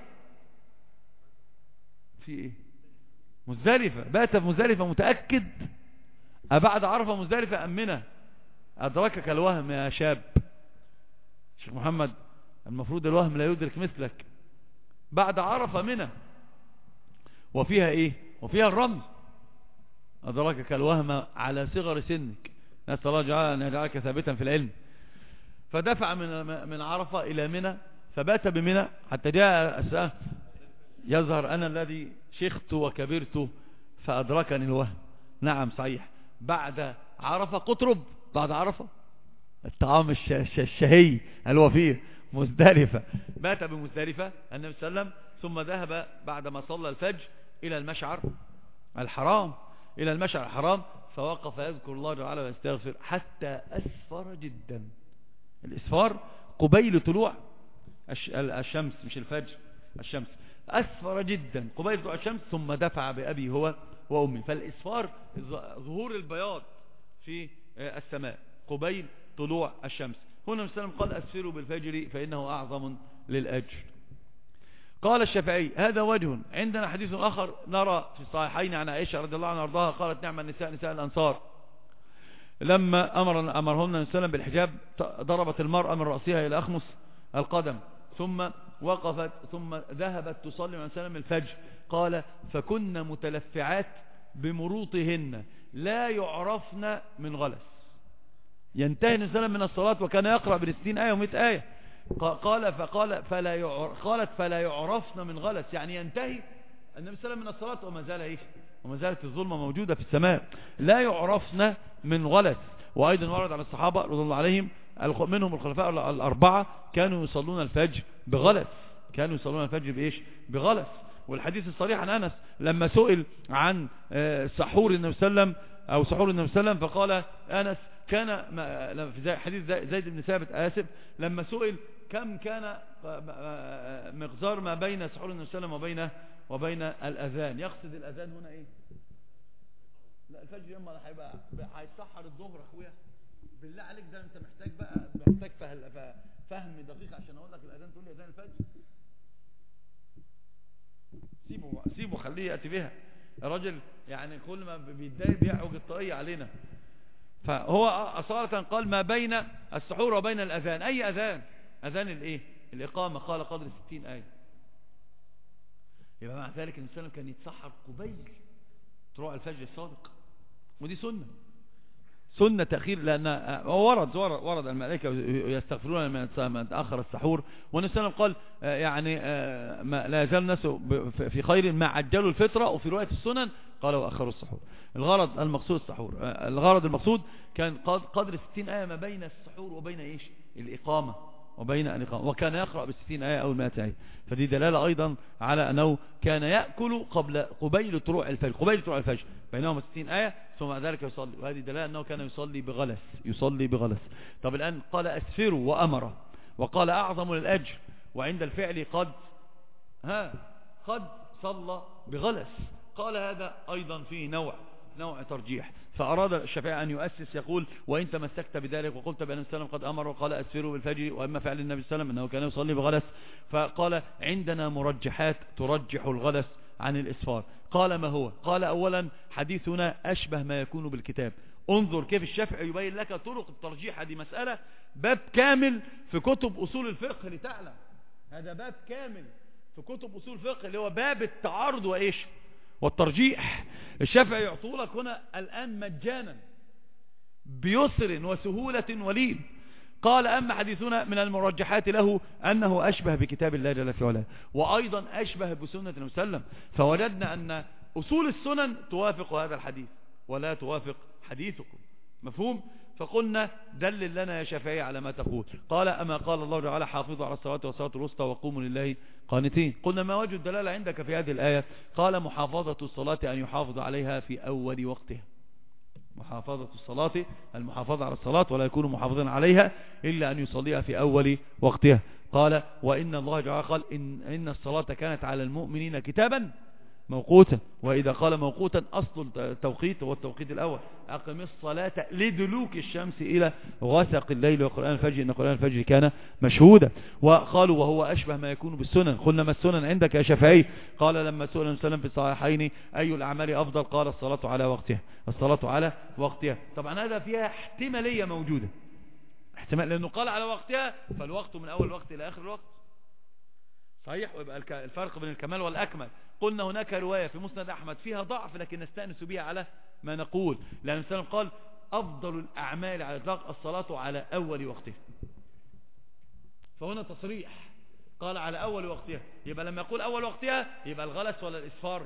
في إيه؟ مزدلفة، بات في مزدلفة متأكد. أبعد عرفة مزدلفة أمنة؟ أدركك الوهم يا شاب. شيخ محمد المفروض الوهم لا يدرك مثلك. بعد عرفة منى وفيها إيه؟ وفيها الرمز. أدركك الوهم على صغر سنك. نسأل الله أن يجعلك ثابتا في العلم. فدفع من عرفة إلى منى فبات بمنى حتى جاء الساعة يظهر أنا الذي شخت وكبرت فأدركني الوهم. نعم صحيح. بعد عرفة قطرب، بعد عرفة الطعام الشهي الوفير مزدلفة. بات بمزدلفة النبي صلى الله عليه وسلم، ثم ذهب بعدما صلى الفجر إلى المشعر الحرام، فوقف يذكر الله تعالى ويستغفر حتى أسفر جدا. الإسفار قبيل طلوع الشمس، مش الفجر، الشمس. أسفر جدا قبيل طلوع الشمس، ثم دفع بأبي هو وأمي. فالإسفار ظهور البياض في السماء قبيل طلوع الشمس. هنا النبي صلى الله عليه وسلم قال: أسفروا بالفجر فإنه أعظم للأجر. قال الشافعي: هذا وجه. عندنا حديث آخر نرى في الصحيحين عن عائشة رضي الله عنها وارضاها قالت: نعم النساء نساء الأنصار. لما أمرهن النبي صلى الله عليه وسلم بالحجاب ضربت المرأة من رأسها إلى أخمص القدم، ثم وقفت، ثم ذهبت تصلي مع النبي الفجر. قال: فكن متلفعات بمروطهن لا يعرفن من غلس. ينتهي النبي صلى الله عليه وسلم من الصلاة وكان يقرأ بين 60 آية و100 آية. قالت فلا يعرفن من غلس، يعني ينتهي النبي صلى الله عليه وسلم من الصلاة وما زال ايش؟ وما زالت الظلمة موجودة في السماء. لا يعرفن من غلس. وأيضا ورد على الصحابة رضي الله عليهم منهم الخلفاء الأربعة كانوا يصلون الفجر بغلس، كانوا يصلون الفجر بإيش؟ بغلس. والحديث الصريح عن أنس لما سئل عن سحور النبي صلى الله عليه وسلم أو سحور النبي صلى الله عليه وسلم، فقال أنس كان في حديث زيد بن ثابت آسف، لما سئل كم كان مقدار ما بين سحور النبي صلى الله عليه وسلم وبين الأذان، يقصد الأذان هنا إيه؟ لا الفجر يوم هيبقى هيتسحر الظهر أخويا، بالله عليك ده أنت محتاج بقى محتاج فهم دقيق عشان أقول لك الأذان تقول لي أذان الفجر. سيبه خليه يأتي بها، الراجل يعني كل ما بيتضايق بيعوج الطاقية علينا. فهو أصالة قال ما بين السحور وبين الأذان. أي أذان؟ أذان الإيه؟ الإقامة، قال قدر 60 آية. يبقى مع ذلك النبي صلى الله عليه وسلم كان يتسحر قبيل طلوع الفجر الصادق، ودي سنة تأخير، لأن ورد الملائكة يستغفرون من تأخر السحور، والنبي صلى الله عليه وسلم قال يعني لا يزال الناس في خير ما عجلوا الفطرة، وفي رواية السنن قال وأخروا السحور. الغرض المقصود السحور، الغرض المقصود كان قدر 60 آية ما بين السحور وبين إيش؟ الإقامة، وبين الإقامة، وكان يقرأ ب60 آية أو 100 آية. فدي دلالة أيضا على أنه كان يأكل قبيل طلوع الفجر بينهما 60 آية ثم ذلك يصلي، وهذه دلالة أنه كان يصلي بغلس. طب الآن قال أسفروا وأمر، وقال أعظم للأجر، وعند الفعل قد صلى بغلس. قال هذا أيضا فيه نوع ترجيح، فأراد الشافعي أن يؤسس يقول وإن تمسكت بذلك وقلت بأن النبي صلى الله عليه وسلم قد أمر وقال أسفروا بالفجر، وأما فعل النبي صلى الله عليه وسلم أنه كان يصلي بغلس، فقال عندنا مرجحات ترجح الغلس عن الإسفار. قال ما هو؟ قال أولا حديثنا أشبه ما يكون بالكتاب. انظر كيف الشافعي يبين لك طرق الترجيح، هذه مسألة باب كامل في كتب أصول الفقه لتعلم، هذا باب كامل في كتب أصول الفقه اللي هو باب التعارض وإيش والترجيح. الشافعي يعطولك هنا الآن مجانا بيسر وسهولة ولين. قال أما حديثنا من المرجحات له أنه أشبه بكتاب الله جل في علاه، وأيضا أشبه بسنة النبي صلى الله عليه وسلم، فوجدنا أن أصول السنن توافق هذا الحديث ولا توافق حديثكم، مفهوم؟ فقلنا دلل لنا يا شافعي على ما تقول. قال أما قال الله تعالى حافظوا على الصلاة والصلاة الوسطى وقوموا لله قانتين. قلنا ما وجه الدلالة عندك في هذه الآية؟ قال محافظة الصلاة أن يحافظ عليها في أول وقتها، محافظة الصلاة المحافظة على الصلاة، ولا يكون محافظا عليها إلا أن يصليها في أول وقتها. قال وإن الله تعالى قال إن الصلاة كانت على المؤمنين كتابا موقوتا، وإذا قال موقوتا أصل التوقيت هو التوقيت الأول، أقم الصلاة لدلوك الشمس إلى غسق الليل وقرآن الفجر إن قرآن الفجر كان مشهودا. وقالوا وهو أشبه ما يكون بالسنن. قلنا ما السنن عندك يا شافعي؟ قال لما سئل النبي صلى الله عليه وسلم في الصحيحين أي الأعمال أفضل؟ قال الصلاة على وقتها، الصلاة على وقتها. طبعا هذا فيها احتمالية موجودة، احتمال، لأنه قال على وقتها فالوقت من أول الوقت إلى آخر الوقت صحيح، ويبقى الفرق بين الكمال والأكمل. قلنا هناك رواية في مسند أحمد فيها ضعف لكن نستأنس بها على ما نقول، لأن النبي صلى الله عليه وسلم قال أفضل الأعمال على الإطلاق الصلاة على أول وقتها، فهنا تصريح قال على أول وقتها. يبقى لما يقول أول وقتها يبقى الغلس ولا الإسفار؟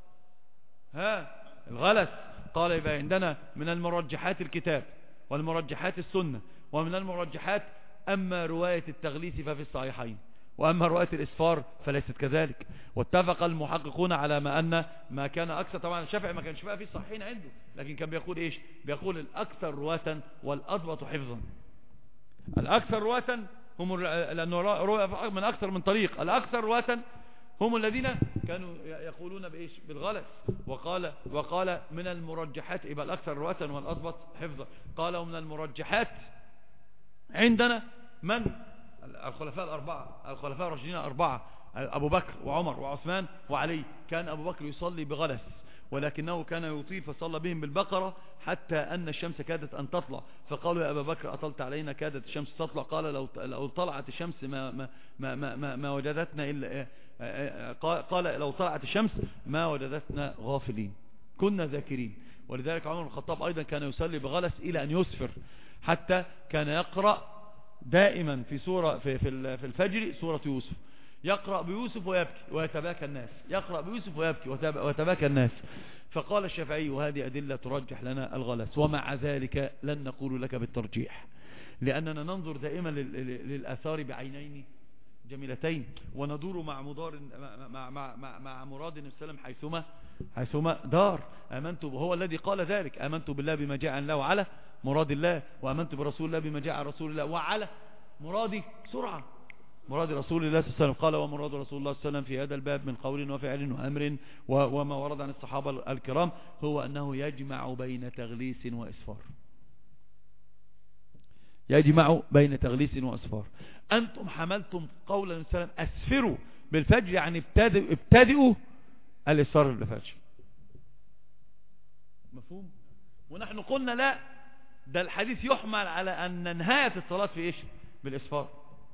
الغلس. قال يبقى عندنا من المرجحات الكتاب والمرجحات السنة، ومن المرجحات أما رواية التغليس ففي الصحيحين، وأما رواية الإسفار فليست كذلك. واتفق المحققون على ما كان أكثر. طبعا الشافعي ما كانش بقى في الصحيحين عنده، لكن كان بيقول إيش؟ بيقول الأكثر رواة والأضبط حفظا. الأكثر رواة هم، لأنه روى من أكثر من طريق، الأكثر رواة هم الذين كانوا يقولون بإيش؟ بالغلس. وقال من المرجحات، يبقى الأكثر رواة والأضبط حفظا. قال ومن المرجحات عندنا من؟ الخلفاء الأربعة، الخلفاء الراشدين الأربعة، أبو بكر وعمر وعثمان وعلي. كان أبو بكر يصلي بغلس ولكنه كان يطيل، فصلى بهم بالبقرة حتى أن الشمس كادت أن تطلع، فقالوا يا أبا بكر أطلت علينا كادت الشمس تطلع. قال لو طلعت الشمس ما وجدتنا إلا، قال لو طلعت الشمس ما وجدتنا غافلين، كنا ذاكرين. ولذلك عمر بن الخطاب أيضا كان يصلي بغلس إلى أن يسفر، حتى كان يقرأ دائما في سورة في الفجر سورة يوسف، يقرأ بيوسف ويبكي ويتباكى الناس، يقرأ بيوسف ويبكي ويتباكى الناس. فقال الشافعي وهذه أدلة ترجح لنا الغلس، ومع ذلك لن نقول لك بالترجيح، لأننا ننظر دائما للآثار بعينين جميلتين، وندور مع مراد النبي صلى الله عليه وسلم حيثما دار. هو الذي قال ذلك: آمنت بالله بما جاء عن الله وعلى مراد الله، وآمنت برسول الله بما جاء عن رسول الله وعلى مرادي سرعة مراد رسول الله صلى الله عليه وسلم. قال: ومراد رسول الله صلى الله عليه وسلم في هذا الباب من قول وفعل وأمر وما ورد عن الصحابة الكرام هو أنه يجمع بين تغليس وإسفار. يجمع بين تغليس وإسفار. أنتم حملتم قول النبي صلى الله عليه وسلم: أسفروا بالفجر، يعني ابتدئوا الإسفار بالفجر. مفهوم؟ ونحن قلنا لا، ده الحديث يحمل على أن نهاية الصلاة في إيش؟ بالإسفار.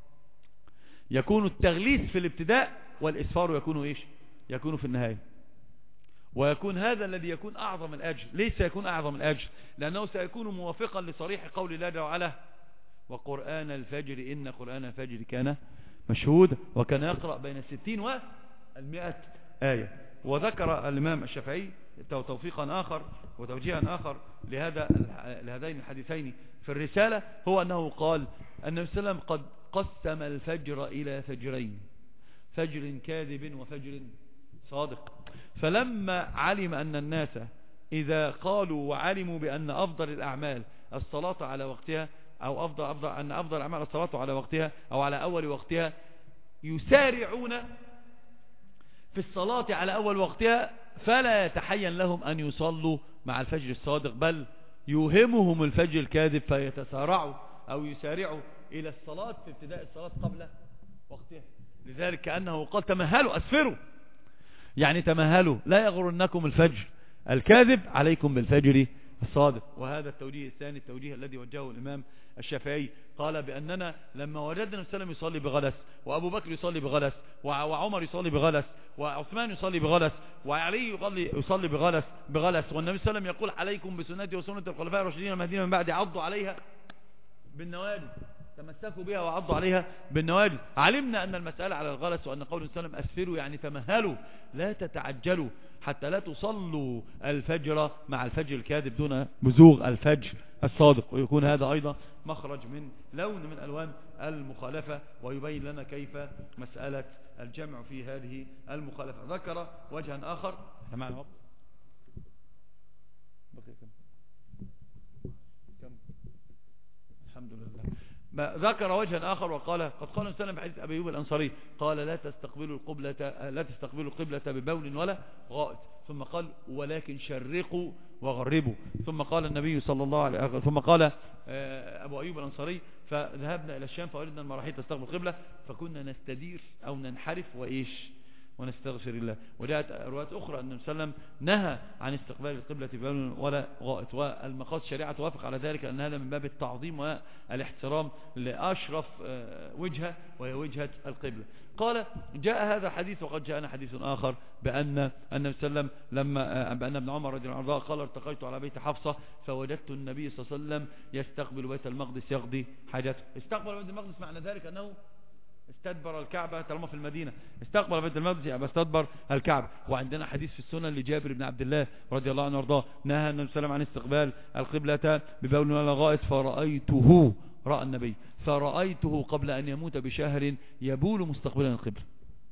يكون التغليس في الابتداء والإسفار يكون إيش؟ يكون في النهاية. ويكون هذا الذي يكون أعظم الأجر. ليس يكون أعظم الأجر؟ لأنه سيكون موافقا لصريح قول الله جل وعلا: وقرآن الفجر إن قرآن الفجر كان مشهودا. وكان يقرأ بين 60 و100 آية. وذكر الإمام الشافعي توفيقا آخر وتوجيها آخر لهذين الحديثين في الرسالة، هو أنه قال: النبي صلى الله عليه وسلم قد قسم الفجر إلى فجرين: فجر كاذب وفجر صادق. فلما علم أن الناس إذا قالوا وعلموا بأن أفضل الأعمال الصلاة على وقتها، أو أن أفضل الأعمال الصلاة على وقتها أو على أول وقتها، يسارعون في الصلاة على أول وقتها، فلا يتحين لهم أن يصلوا مع الفجر الصادق، بل يوهمهم الفجر الكاذب فيتسارعوا أو يسارعوا إلى الصلاة في ابتداء الصلاة قبل وقتها. لذلك كأنه قال: تمهلوا، أسفروا، يعني تمهلوا، لا يغرنكم الفجر الكاذب، عليكم بالفجر الصادق. وهذا التوجيه الثاني، التوجيه الذي وجهه الإمام الشافعي، قال بأننا لما وجدنا النبي صلى الله عليه وسلم يصلي بغلس، وأبو بكر يصلي بغلس، وعمر يصلي بغلس، وعثمان يصلي بغلس، وعلي يصلي بغلس، والنبي صلى الله عليه وسلم يقول: عليكم بسنتي وسنة الخلفاء الراشدين المهديين من بعد، عضوا عليها بالنواجذ، تمسكوا بها وعضوا عليها بالنواجذ. علمنا أن المسألة على الغلس، وأن قول النبي صلى الله عليه وسلم: أسفروا، يعني تمهلوا، لا تتعجلوا حتى لا تصلوا الفجر مع الفجر الكاذب دون بزوغ الفجر الصادق. ويكون هذا أيضا مخرج من لون من ألوان المخالفة، ويبين لنا كيف مسألة الجمع في هذه المخالفة. ذكر وجها آخر. معنا وقت؟ بقي كم؟ الحمد لله. ذكر وجها آخر وقال: قد قال النبي بحديث أبي أيوب الأنصاري، قال: لا تستقبلوا القبلة ببول ولا غائط. ثم قال: ولكن شرقوا وغربوا. ثم قال النبي صلى الله عليه وسلم، ثم قال أبو أيوب الأنصاري: فذهبنا إلى الشام فأردنا المراحيل تستقبل القبلة، فكنا نستدير أو ننحرف ونستغفر الله. وجاءت روايات أخرى أن النبي صلى الله عليه وسلم نهى عن استقبال القبلة ببول ولا غائط. والمقاصد الشريعة توافق على ذلك، أن هذا من باب التعظيم والاحترام لأشرف وجهة، وهي وجهة القبلة. قال: جاء هذا حديث، وقد جاءنا حديث آخر بأن النبي صلى الله عليه وسلم بأن ابن عمر رضي الله عنه قال: ارتقيت على بيت حفصة فوجدت النبي صلى الله عليه وسلم يستقبل بيت المقدس يقضي حاجته. استقبل بيت المقدس معنى ذلك أنه استدبر الكعبة. طالما في المدينة استقبل بيت المقدس يبقى استدبر الكعبة. وعندنا حديث في السنن لجابر بن عبد الله رضي الله عنه وارضاه، نهى النبي صلى الله عليه وسلم عن استقبال القبلة ببول ولا غائط، فرأيته، رأى النبي، فرأيته قبل أن يموت بشهر يبول مستقبلا القبلة.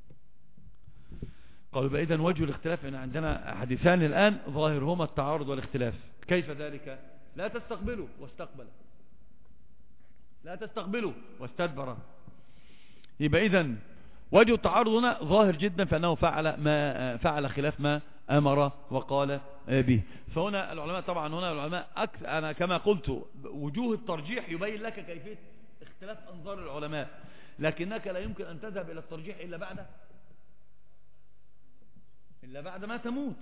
قالوا: إذن وجه الاختلاف أن عندنا حديثان الآن ظاهرهما التعارض والاختلاف. كيف ذلك؟ لا تستقبلوا واستقبل، لا تستقبلوا واستدبر. يبقى إذن وجه التعارض هنا ظاهر جدا، فأنه فعل خلاف ما أمر وقال به. فهنا العلماء، طبعا هنا العلماء أنا كما قلت وجوه الترجيح يبين لك كيفية اختلاف أنظار العلماء، لكنك لا يمكن أن تذهب إلى الترجيح إلا بعد ما تموت،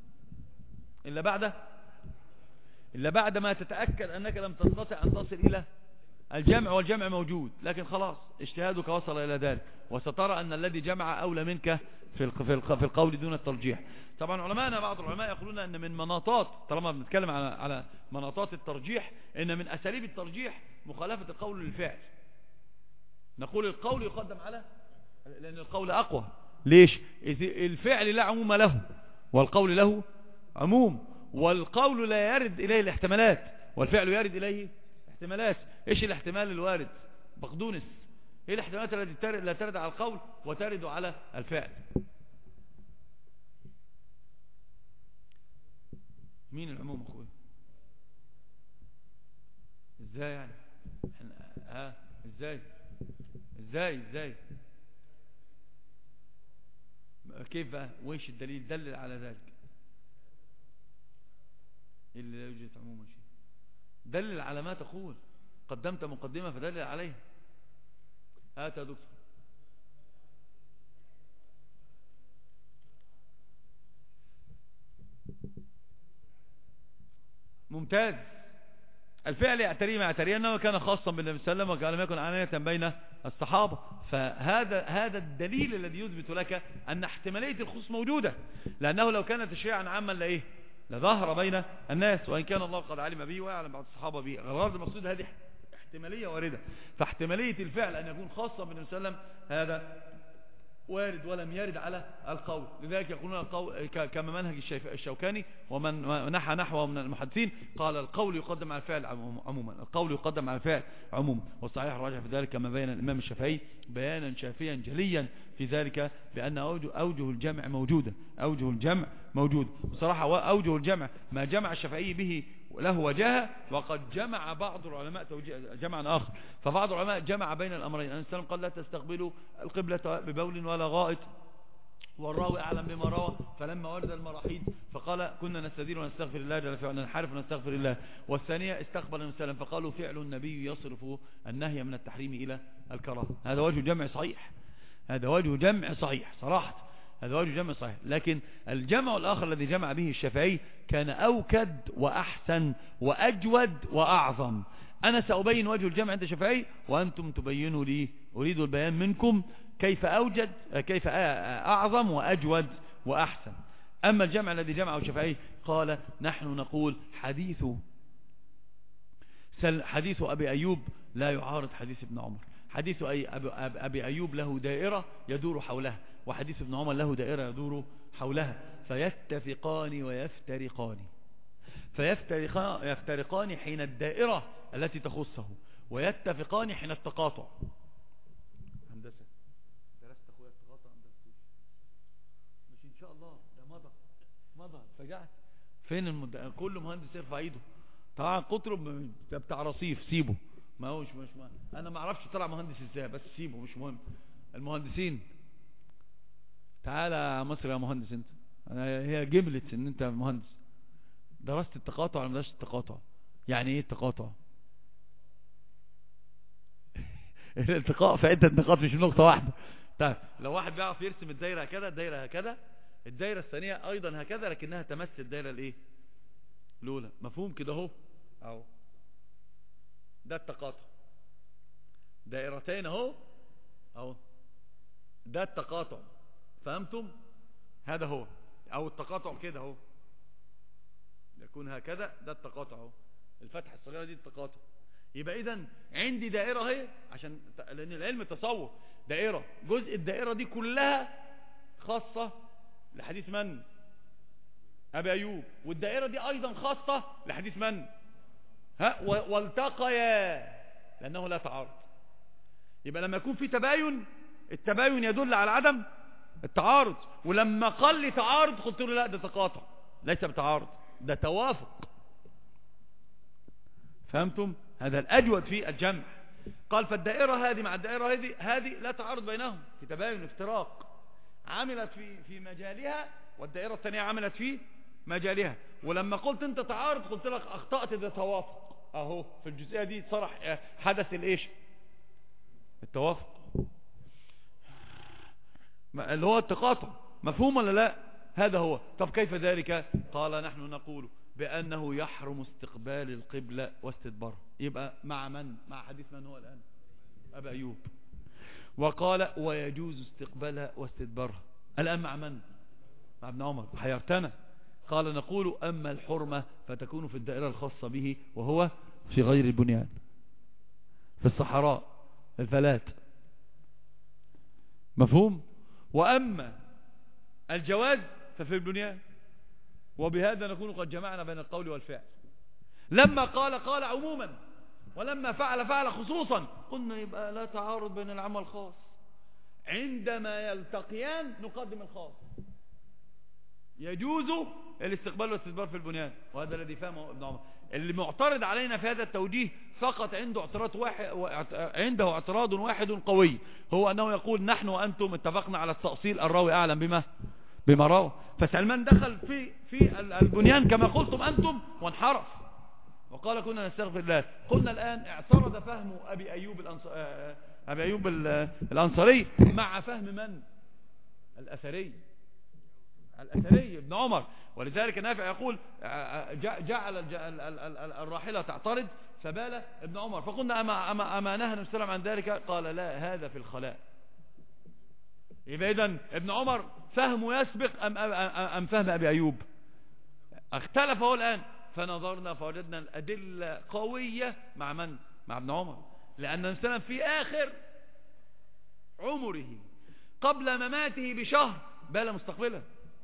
إلا بعد ما تتأكد أنك لم تستطع أن تصل إلى الجمع، والجمع موجود، لكن خلاص اجتهادك وصل إلى ذلك، وسترى أن الذي جمع أولى منك في القول دون الترجيح. طبعا علماءنا، بعض العلماء يقولون أن من مناطات، طالما بنتكلم على مناطات الترجيح، أن من أساليب الترجيح مخالفة القول للفعل. نقول القول يقدم على، لأن القول أقوى. ليش؟ الفعل لا عموم له، والقول له عموم، والقول لا يرد إليه الاحتمالات، والفعل يرد إليه احتمالات. ايش الاحتمال الوارد؟ بقدونس، ايه الاحتمالات التي لا ترد على القول وترد على الفعل؟ مين العموم اخويا؟ ازاي يعني؟ ازاي كيف بقى؟ ويش الدليل دلل على ذلك؟ اللي لا يوجد عموما شيء، دلل على ما تقول، قدمت مقدمة فدلل عليها. هات يا دكتور. ممتاز. الفعل يعتري ما يعتري أنه كان خاصا بالنبي صلى الله عليه وسلم وكان لم يكن عناية بين الصحابة. فهذا الدليل الذي يثبت لك أن احتمالية الخصوص موجودة، لأنه لو كان تشريعا عاما لإيه لظهر بين الناس، وإن كان الله قد علم به ويعلم بعض الصحابة به. غرض المقصود هذه احتمالية واردة. فاحتمالية الفعل أن يكون خاصا بالنبي صلى الله عليه وسلم هذا وارد ولم يرد على القول. لذلك يقولون القول كما منهج الشوكاني ومن نحى نحوه من المحدثين، قال القول يقدم على الفعل عموما، القول يقدم على الفعل عموما. والصحيح الراجح في ذلك كما بين الإمام الشافعي بيانا شافيا جليا في ذلك بأن أوجه الجمع موجودة، أوجه الجمع موجود. بصراحة أوجه الجمع ما جمع الشافعي به له وجهه، وقد جمع بعض العلماء جمعا آخر. فبعض العلماء جمع بين الأمرين. النبي صلى الله عليه وسلم قال لا تستقبلوا القبلة ببول ولا غائط، والراوي أعلم بما روى. فلما ورد المراحيض فقال كنا نستدين ونستغفر الله جل في علاه، نحارف ونستغفر الله. والثانية استقبل النبي صلى الله عليه وسلم فقالوا فعل النبي يصرف النهي من التحريم إلى الكراهة. هذا وجه جمع صحيح، هذا وجه جمع صحيح صراحة، هذا وجه جمع صحيح. لكن الجمع الآخر الذي جمع به الشافعي كان أوكد وأحسن وأجود وأعظم. أنا سأبين وجه الجمع عند الشافعي وأنتم تبينوا لي، أريد البيان منكم كيف أوجد، كيف أعظم وأجود وأحسن. أما الجمع الذي جمعه الشافعي قال نحن نقول حديث أبي أيوب لا يعارض حديث ابن عمر. حديث أبي أيوب له دائرة يدور حولها، وحديث ابن عمر له دائرة يدور حولها، فيتفقان ويفترقان. فيفترقان حين الدائرة التي تخصه، ويتفقان حين التقاطع. هندسة درست أخويا التقاطع؟ مش إن شاء الله، ده مضى فجعت. فين كل مهندس يرفع ايده. طبعا قطرب بتاع رصيف سيبه، ما هوش مش مهم. انا ما اعرفش طلع مهندس ازاي، بس سيبه مش مهم. المهندسين تعالى يا مصر يا مهندس انت، هي جملت ان انت مهندس. درست التقاطع ولا ما درست التقاطع؟ يعني ايه التقاطع؟ الالتقاء في عدة نقاط مش نقطة واحدة. طيب لو واحد بيعرف يرسم الدايرة هكذا، الدايرة هكذا، الدايرة الثانية ايضا هكذا، لكنها تمس الدايرة الايه الاولى. مفهوم كده اهو ده التقاطع. دائرتين اهو ده التقاطع. فهمتم؟ هذا هو، او التقاطع كده اهو يكون هكذا، ده التقاطع اهو. الفتحة الصغيرة دي التقاطع. يبقى اذا عندي دائرة اهي، عشان لان العلم تصور دائرة، جزء الدائرة دي كلها خاصة لحديث من؟ ابي ايوب. والدائرة دي ايضا خاصة لحديث من؟ والتقيا، لانه لا تعارض. يبقى لما يكون في تباين، التباين يدل على عدم التعارض. ولما قال لي تعارض قلت له لا ده تقاطع، ليس بتعارض، ده توافق. فهمتم؟ هذا الأجود في الجمع. قال فالدائرة هذه مع الدائرة هذه لا تعارض بينهم، في تباين افتراق. عملت في مجالها، والدائرة الثانية عملت في مجالها. ولما قلت انت تعارض قلت لك اخطأت، ده توافق اهو. في الجزئية دي صرح حدث الايش؟ التوافق اللي هو التقاطع. مفهوم ولا لا؟ هذا هو. طب كيف ذلك؟ قال نحن نقول بأنه يحرم استقبال القبلة واستدبارها. يبقى مع من؟ مع حديث من هو الآن؟ أبا أيوب. وقال ويجوز استقبالها واستدبارها. الآن مع من؟ مع ابن عمر. حيرتنا. قال نقول أما الحرمة فتكون في الدائرة الخاصة به، وهو في غير البنيان، في الصحراء الفلات. مفهوم؟ وأما الجواز ففي البنيان. وبهذا نكون قد جمعنا بين القول والفعل. لما قال عموما، ولما فعل خصوصا، قلنا يبقى لا تعارض بين العام والخاص، عندما يلتقيان نقدم الخاص. يجوز الاستقبال والاستدبار في البنيان، وهذا الذي فهمه ابن عمر. اللي معترض علينا في هذا التوجيه فقط عنده اعتراض واحد قوي، هو أنه يقول نحن وأنتم اتفقنا على التأصيل، الراوي أعلم بما روى. فسلمان دخل في البنيان كما قلتم أنتم وانحرف وقال كنا نستغفر الله. قلنا الآن اعترض فهم أبي أيوب الأنصاري مع فهم من؟ الأثري ابن عمر. ولذلك نافع يقول جعل الراحلة تعترض فبال ابن عمر، فقلنا أما نهى النبي صلى الله عليه وسلم عن ذلك؟ قال لا، هذا في الخلاء. يبقى إذن ابن عمر فهمه يسبق أم فهم أبي أيوب؟ اختلف هو الآن، فنظرنا فوجدنا الأدلة قوية مع من؟ مع ابن عمر، لأن النبي صلى الله عليه وسلم في آخر عمره قبل مماته بشهر بال مستقبلا.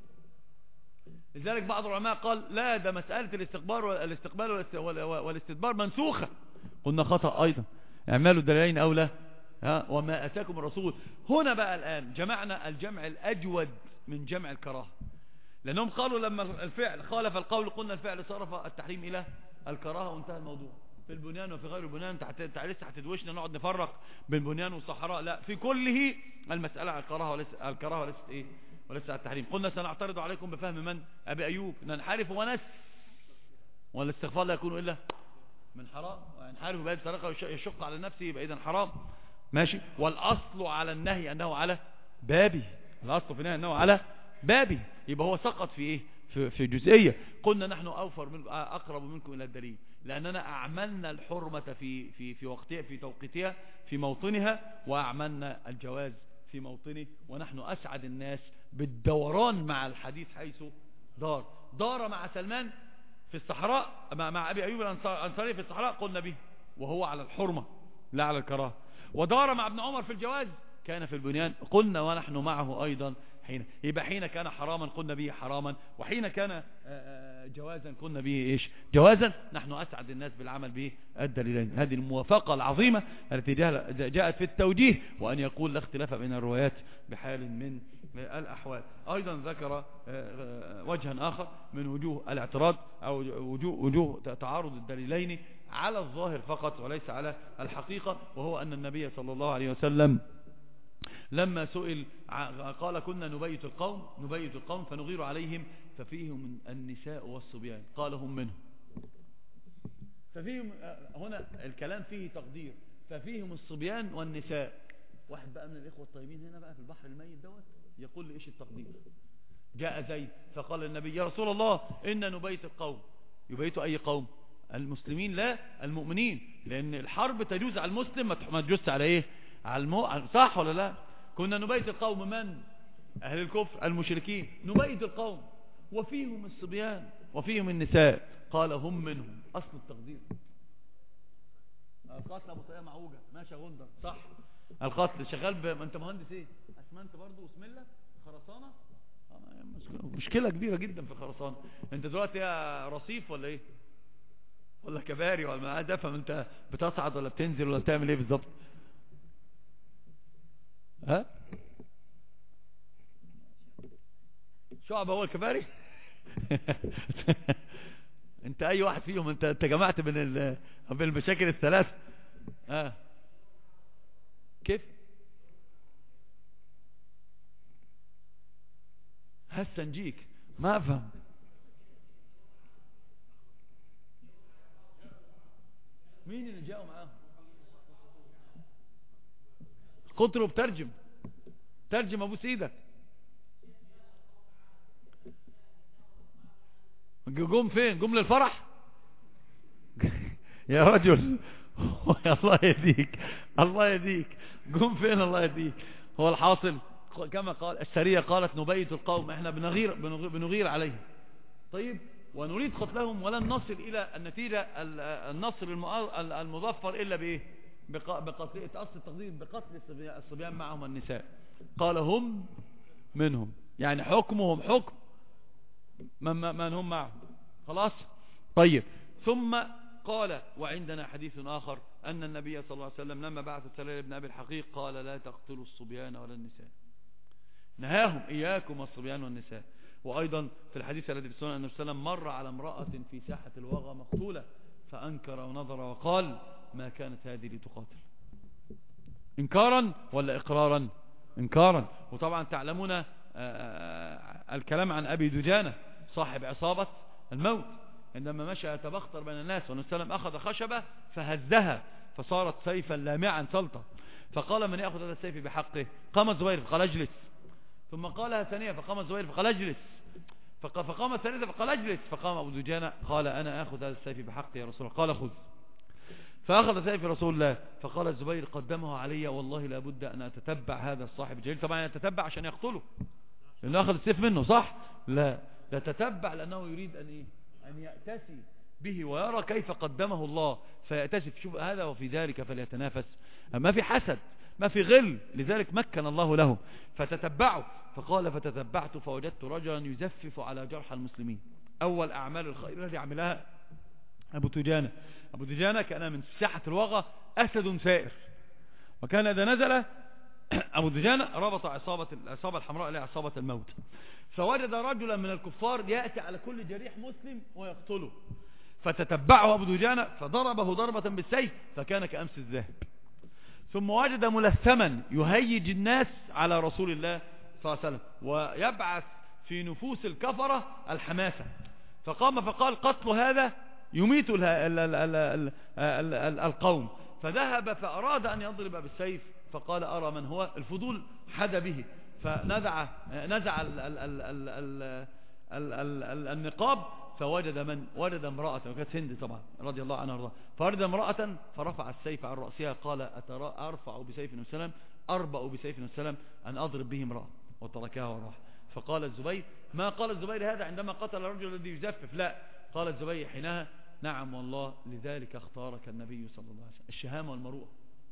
لذلك بعض العلماء قال لا، ده مسألة الاستقبال والاستدبار منسوخة. قلنا خطأ أيضا، اعملوا الدليلين أولى وما أتاكم الرسول. هنا بقى الآن جمعنا الجمع الأجود من جمع الكراهة، لأنهم قالوا لما الفعل خالف القول قلنا الفعل صرف التحريم إلى الكراهة وانتهى الموضوع. في البنيان وفي غير البنيان انت لسه هتدوشنا نقعد نفرق بين بنيان والصحراء، لا، في كله المسألة على الكراهة وليست ايه، وليس على التحريم. قلنا سنعترض عليكم بفهم من؟ أبي أيوب، ننحرف ونس، والاستغفار لا يكون إلا من حرام، وينحرف بهذه الطريقة يشق على نفسه يبقى إذن حرام، ماشي. والأصل على النهي أنه على بابه، الأصل في النهي أنه على بابه، يبقى هو سقط في إيه؟ في جزئية. قلنا نحن أقرب منكم إلى الدليل، لأننا أعملنا الحرمة في وقتها، في توقيتها، في موطنها، وأعملنا الجواز في موطنه. ونحن أسعد الناس بالدوران مع الحديث حيث دار مع سلمان في الصحراء، مع أبي أيوب الأنصاري في الصحراء قلنا به وهو على الحرمة لا على الكراهة. ودار مع ابن عمر في الجواز كان في البنيان قلنا ونحن معه أيضا يبقى حين كان حراما قلنا به حراما، وحين كان جوازا قلنا به ايش؟ جوازا. نحن أسعد الناس بالعمل به الدليلين. هذه الموافقة العظيمة التي جاءت في التوجيه، وأن يقول لا اختلاف بين الروايات بحال من الأحوال. أيضا ذكر وجها آخر من وجوه الاعتراض أو وجوه تعارض الدليلين على الظاهر فقط وليس على الحقيقة، وهو أن النبي صلى الله عليه وسلم لما سئل قال كنا نبيت القوم فنغير عليهم ففيهم النساء والصبيان، قال هم منهم. ففيهم هنا الكلام فيه تقدير، ففيهم الصبيان والنساء. واحد بقى من الإخوة الطيبين هنا بقى في البحر الميت دوت يقول لي ايش التقدير؟ جاء زيد فقال النبي يا رسول الله إن نبيت القوم. يبيتوا أي قوم؟ المسلمين لا المؤمنين، لأن الحرب تجوز على المسلم ما تجوز على ايه؟ على صح ولا لا؟ كنا نبيت القوم من؟ أهل الكفر المشركين، نبيت القوم وفيهم الصبيان وفيهم النساء، قال هم منهم. أصل التقدير القتل أبو طيئة معوجة ماشي غندر صح، القتل شغال ما أنت مهندس ايه؟ أسمنت برضو واسم الله خرسانة، مشكلة كبيرة جدا في الخرسانة. أنت دلوقتي يا رصيف ولا ايه؟ ولا كباري ولا ما أفهم أنت بتصعد ولا بتنزل ولا بتعمل ايه بالظبط؟ ها شعب هو الكباري انت اي واحد فيهم، انت جمعت بين المشاكل الثلاث. كيف هستنجيك ما افهم. مين اللي جاءوا معاهم؟ قطروا بترجم ابو سيدك. جم فين؟ جم للفرح يا رجل الله يهديك الله يهديك. جم فين الله يهديك؟ هو الحاصل كما قال السرية قالت نبيت القوم، احنا بنغير عليهم طيب ونريد قتلهم ولن نصل الى النتيجة النصر المظفر الا بايه؟ بقتل أصل التقدير بقتل الصبيان معهم النساء. قال هم منهم، يعني حكمهم حكم من هم معهم خلاص. طيب ثم قال وعندنا حديث آخر أن النبي صلى الله عليه وسلم لما بعث سليل بن أبي الحقيق قال لا تقتلوا الصبيان ولا النساء، نهاهم إياكم الصبيان والنساء. وأيضا في الحديث الذي في السنن أن النبي صلى الله عليه وسلم مر على امرأة في ساحة الوغى مقتولة فأنكر ونظر وقال ما كانت هذه لتقاتل. إنكارا ولا إقرارا؟ إنكارا. وطبعا تعلمون الكلام عن أبي دجانة صاحب عصابة الموت عندما مشى يتبختر بين الناس والنبي صلى الله عليه وسلم أخذ خشبة فهزها فصارت سيفا لامعا سلطة، فقال من يأخذ هذا السيف بحقه؟ قام الزبير فقال اجلس، ثم قالها ثانية فقام الزبير فقال اجلس، فقام الثالثة فقال اجلس، فقام أبو دجانة قال أنا أخذ هذا السيف بحقه يا رسول الله، قال خذ، فأخذ سيف رسول الله، فقال الزبير قدمه علي والله لابد أن أتتبع هذا الصاحب الجليل. طبعا يتتبع عشان يقتله لأنه أخذ السيف منه، صح؟ لا، يتتبع لأنه يريد أن يأتسي به ويرى كيف قدمه الله فيأتسي. شوف هذا وفي ذلك فليتنافس، ما في حسد ما في غل، لذلك مكن الله له فتتبعه. فقال فتتبعت فوجدت رجلا يزفف على جرح المسلمين. أول أعمال الخير التي عملها أبو دجانة. أبو دجانة كان من ساحة الوغى أسد سائر، وكان إذا نزل أبو دجانة ربط العصابة الحمراء إلى عصابة الموت، فوجد رجلا من الكفار يأتي على كل جريح مسلم ويقتله، فتتبعه أبو دجانة فضربه ضربة بالسيف فكان كأمس الذهب. ثم وجد ملثما يهيج الناس على رسول الله صلى الله عليه وسلم ويبعث في نفوس الكفرة الحماسة، فقام فقال قتل هذا يميت القوم، فذهب فأراد أن يضرب بالسيف فقال أرى من هو، الفضول حدا به فنزع النقاب فوجد من وجد امرأة وكانت هند طبعا رضي الله عنها وارضاها، فوجد امرأة فرفع السيف عن رأسها قال أترى أرفع بسيف السلام أربأ بسيف السلام أن أضرب به امرأة، وتركها وراح. فقال الزبير ما قال الزبير هذا عندما قتل الرجل الذي يزفف، لا، قال الزبير حينها نعم والله لذلك اختارك النبي صلى الله عليه وسلم. الشهامة والمروءة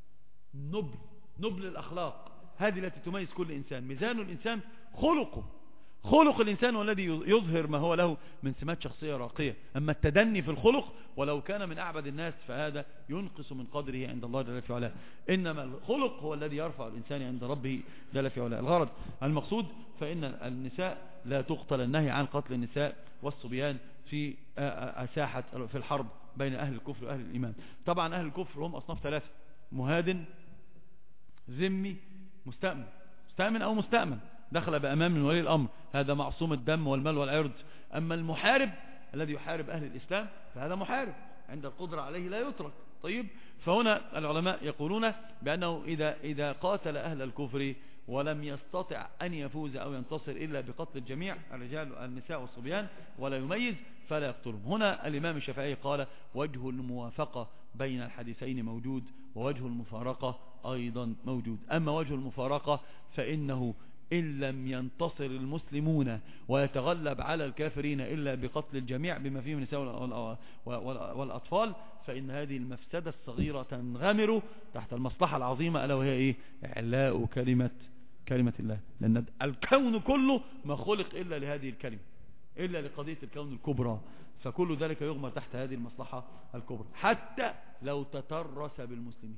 نبل الأخلاق هذه التي تميز كل إنسان. ميزان الإنسان خلق الإنسان والذي يظهر ما هو له من سمات شخصية راقية. أما التدني في الخلق ولو كان من أعبد الناس فهذا ينقص من قدره عند الله جل في علاه، إنما الخلق هو الذي يرفع الإنسان عند ربه جل في علاه. الغرض المقصود فإن النساء لا تقتل، النهي عن قتل النساء والصبيان في ساحة في الحرب بين أهل الكفر وأهل الإيمان. طبعا أهل الكفر هم أصناف ثلاثة: مهادن، ذمي، مستأمن أو مستأمن، دخل بأمان من ولي الأمر، هذا معصوم الدم والمال والعرض. أما المحارب الذي يحارب أهل الإسلام فهذا محارب عند القدرة عليه لا يترك. طيب، فهنا العلماء يقولون بأنه إذا قاتل أهل الكفر ولم يستطع أن يفوز أو ينتصر إلا بقتل الجميع الرجال والنساء والصبيان ولا يميز فلا يقتلهم. هنا الإمام الشافعي قال وجه الموافقة بين الحديثين موجود ووجه المفارقة أيضا موجود. أما وجه المفارقة فإنه إن لم ينتصر المسلمون ويتغلب على الكافرين إلا بقتل الجميع بما فيهم النساء والأطفال فإن هذه المفسدة الصغيرة تنغمر تحت المصلحة العظيمة ألا وهي إيه؟ إعلاء كلمة الله، لأن الكون كله ما خلق إلا لهذه الكلمة، إلا لقضية الكون الكبرى، فكل ذلك يغمر تحت هذه المصلحة الكبرى حتى لو تترس بالمسلمين.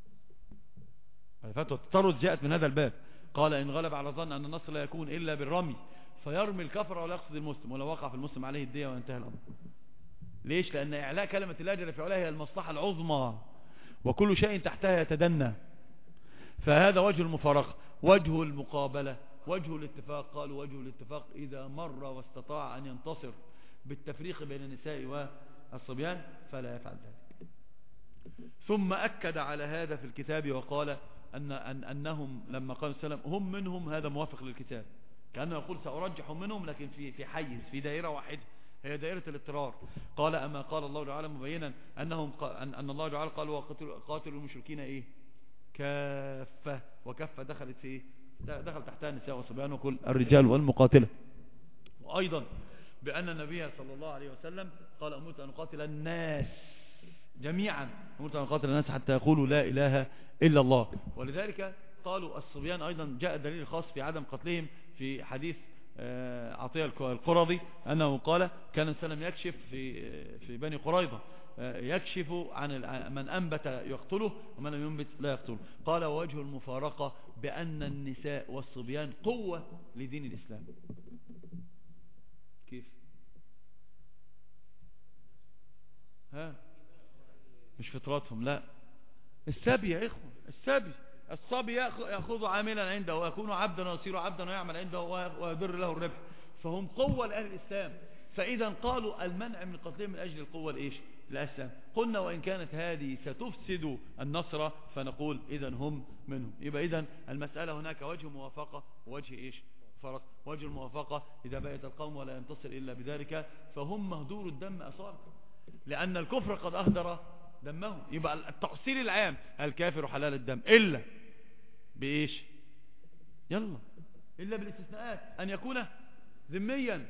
فتوى التترس جاءت من هذا الباب، قال إن غلب على ظن أن النصر لا يكون إلا بالرمي فيرمي الكفر ولا يقصد المسلم، ولو وقع في المسلم عليه الدية وانتهى الأمر. ليش؟ لأن إعلاء كلمة الله جل في علاه هي المصلحة العظمى وكل شيء تحتها يتدنى. فهذا وجه المفارقة. وجه المقابلة، وجه الاتفاق، قالوا وجه الاتفاق إذا مر واستطاع أن ينتصر بالتفريق بين النساء والصبيان فلا يفعل ذلك. ثم أكد على هذا في الكتاب وقال أنهم لما قال السلام هم منهم، هذا موافق للكتاب، كأنه يقول سأرجح منهم لكن في حيز، في دائرة واحدة هي دائرة الاضطرار. قال أما قال الله تعالى مبينا أن الله تعالى قال وقاتلوا المشركين إيه؟ كافة، وكافة دخلت في دخل تحتها النساء والصبيان وكل الرجال والمقاتلة. وأيضا بأن النبي صلى الله عليه وسلم قال أمرت أن أقاتل الناس جميعا، أمرت أن أقاتل الناس حتى يقولوا لا إله إلا الله. ولذلك قالوا الصبيان أيضا جاء دليل خاص في عدم قتلهم في حديث عطية القرظي أنه قال كان السلام يكشف في بني قريظة يكشف عن من أنبت يقتله ومن لم ينبت لا يقتله. قال ووجه المفارقة بأن النساء والصبيان قوة لدين الإسلام. كيف؟ ها مش فطرتهم، لا، السبي يا إخوة، الصبي يأخذ عاملا عنده ويكون عبدا ويصير عبدا ويعمل عنده ويدر له الربح، فهم قوة لأهل الإسلام. فإذا قالوا المنع من قتلهم من أجل القوة الإيش؟ الإسلام. قلنا وإن كانت هذه ستفسد النصر فنقول إذن هم منهم. يبقى إذن المسألة هناك وجه موافقة ووجه إيش؟ فرق. وجه الموافقة إذا بيت القوم ولا ينتصر إلا بذلك فهم مهدور الدم أصلا، لأن الكفر قد أهدر دمهم. يبقى التأصيل العام الكافر حلال الدم إلا بإيش؟ يلا إلا بالاستثناءات، أن يكون ذميا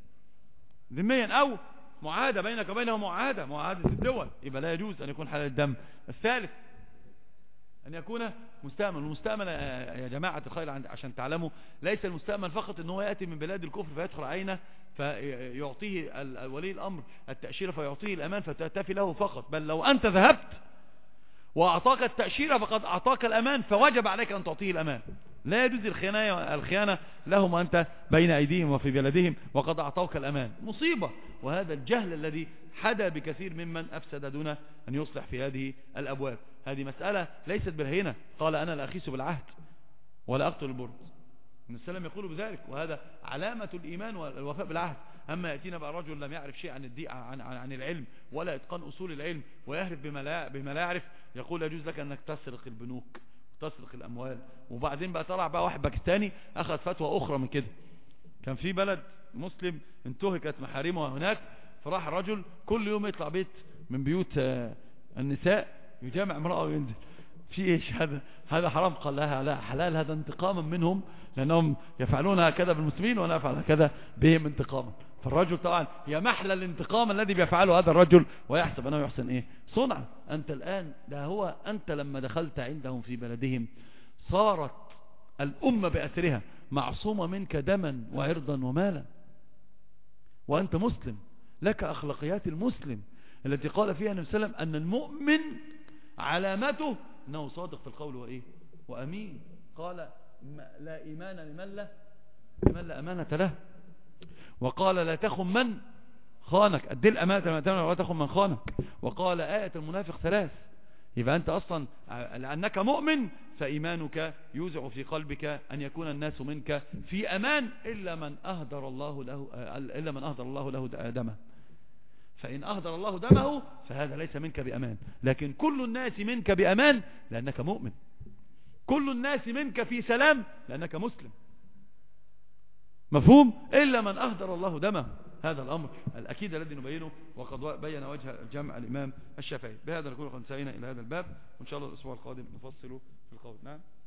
أو معاهدة بينك وبينه، معاهدة الدول، يبقى لا يجوز أن يكون حلال الدم. الثالث أن يكون مستأمن. والمستأمن يا جماعة الخير عشان تعلموا ليس المستأمن فقط أنه يأتي من بلاد الكفر فيدخل عينه فيعطيه ولي الأمر التأشيرة فيعطيه الأمان فتأتفي له فقط، بل لو أنت ذهبت وأعطاك التأشيرة فقد أعطاك الأمان فوجب عليك أن تعطيه الأمان. لا يجوز الخيانة لهم أنت بين أيديهم وفي بلدهم وقد أعطوك الأمان. مصيبة. وهذا الجهل الذي حدا بكثير ممن أفسد دون أن يصلح في هذه الأبواب. هذه مسألة ليست بالهينة. قال أنا لا أخيس بالعهد ولا أقتل البرد. النبي صلى الله عليه وسلم يقول بذلك، وهذا علامة الإيمان والوفاء بالعهد. أما يأتينا بقى رجل لم يعرف شيء عن العلم ولا إتقان أصول العلم ويهرب بما لا يعرف، يقول يجوز لك أنك تسرق البنوك تسرق الأموال. وبعدين بقى طلع بقى واحد باكستاني أخذ فتوى أخرى من كده. كان في بلد مسلم انتهكت محارمها هناك، فراح رجل كل يوم يطلع بيت من بيوت النساء يجامع امرأة وينزل في ايش هذا حرام. قال لها لا حلال، هذا انتقاما منهم لأنهم يفعلون هكذا بالمسلمين وأنا أفعل هكذا بهم انتقاما. فالرجل طبعا يا محلى الانتقام الذي بيفعله هذا الرجل ويحسب أنه يحسن ايه صنع. أنت الآن ده هو أنت لما دخلت عندهم في بلدهم صارت الأمة بأسرها معصومة منك دما وعرضا ومالا، وأنت مسلم لك أخلاقيات المسلم التي قال فيها النبي صلى الله عليه وسلم أن المؤمن علامته أنه صادق في القول وإيه وأمين. قال لا إيمان لمن لا أمانة له، وقال لا تخن من خانك، أدي الأمانة ولا تخن من خانك، وقال آية المنافق 3. يبقى أنت أصلا لأنك مؤمن فإيمانك يوزع في قلبك أن يكون الناس منك في أمان إلا من أهدر الله له دمه. فإن أهدر الله دمه فهذا ليس منك بأمان، لكن كل الناس منك بأمان لأنك مؤمن، كل الناس منك في سلام لأنك مسلم. مفهوم؟ إلا من أهدر الله دمه. هذا الأمر الأكيد الذي نبينه وقد بين وجه الجمع الإمام الشافعي. بهذا نكون قد انتهينا إلى هذا الباب، وإن شاء الله الأسبوع القادم نفصل في القول. نعم.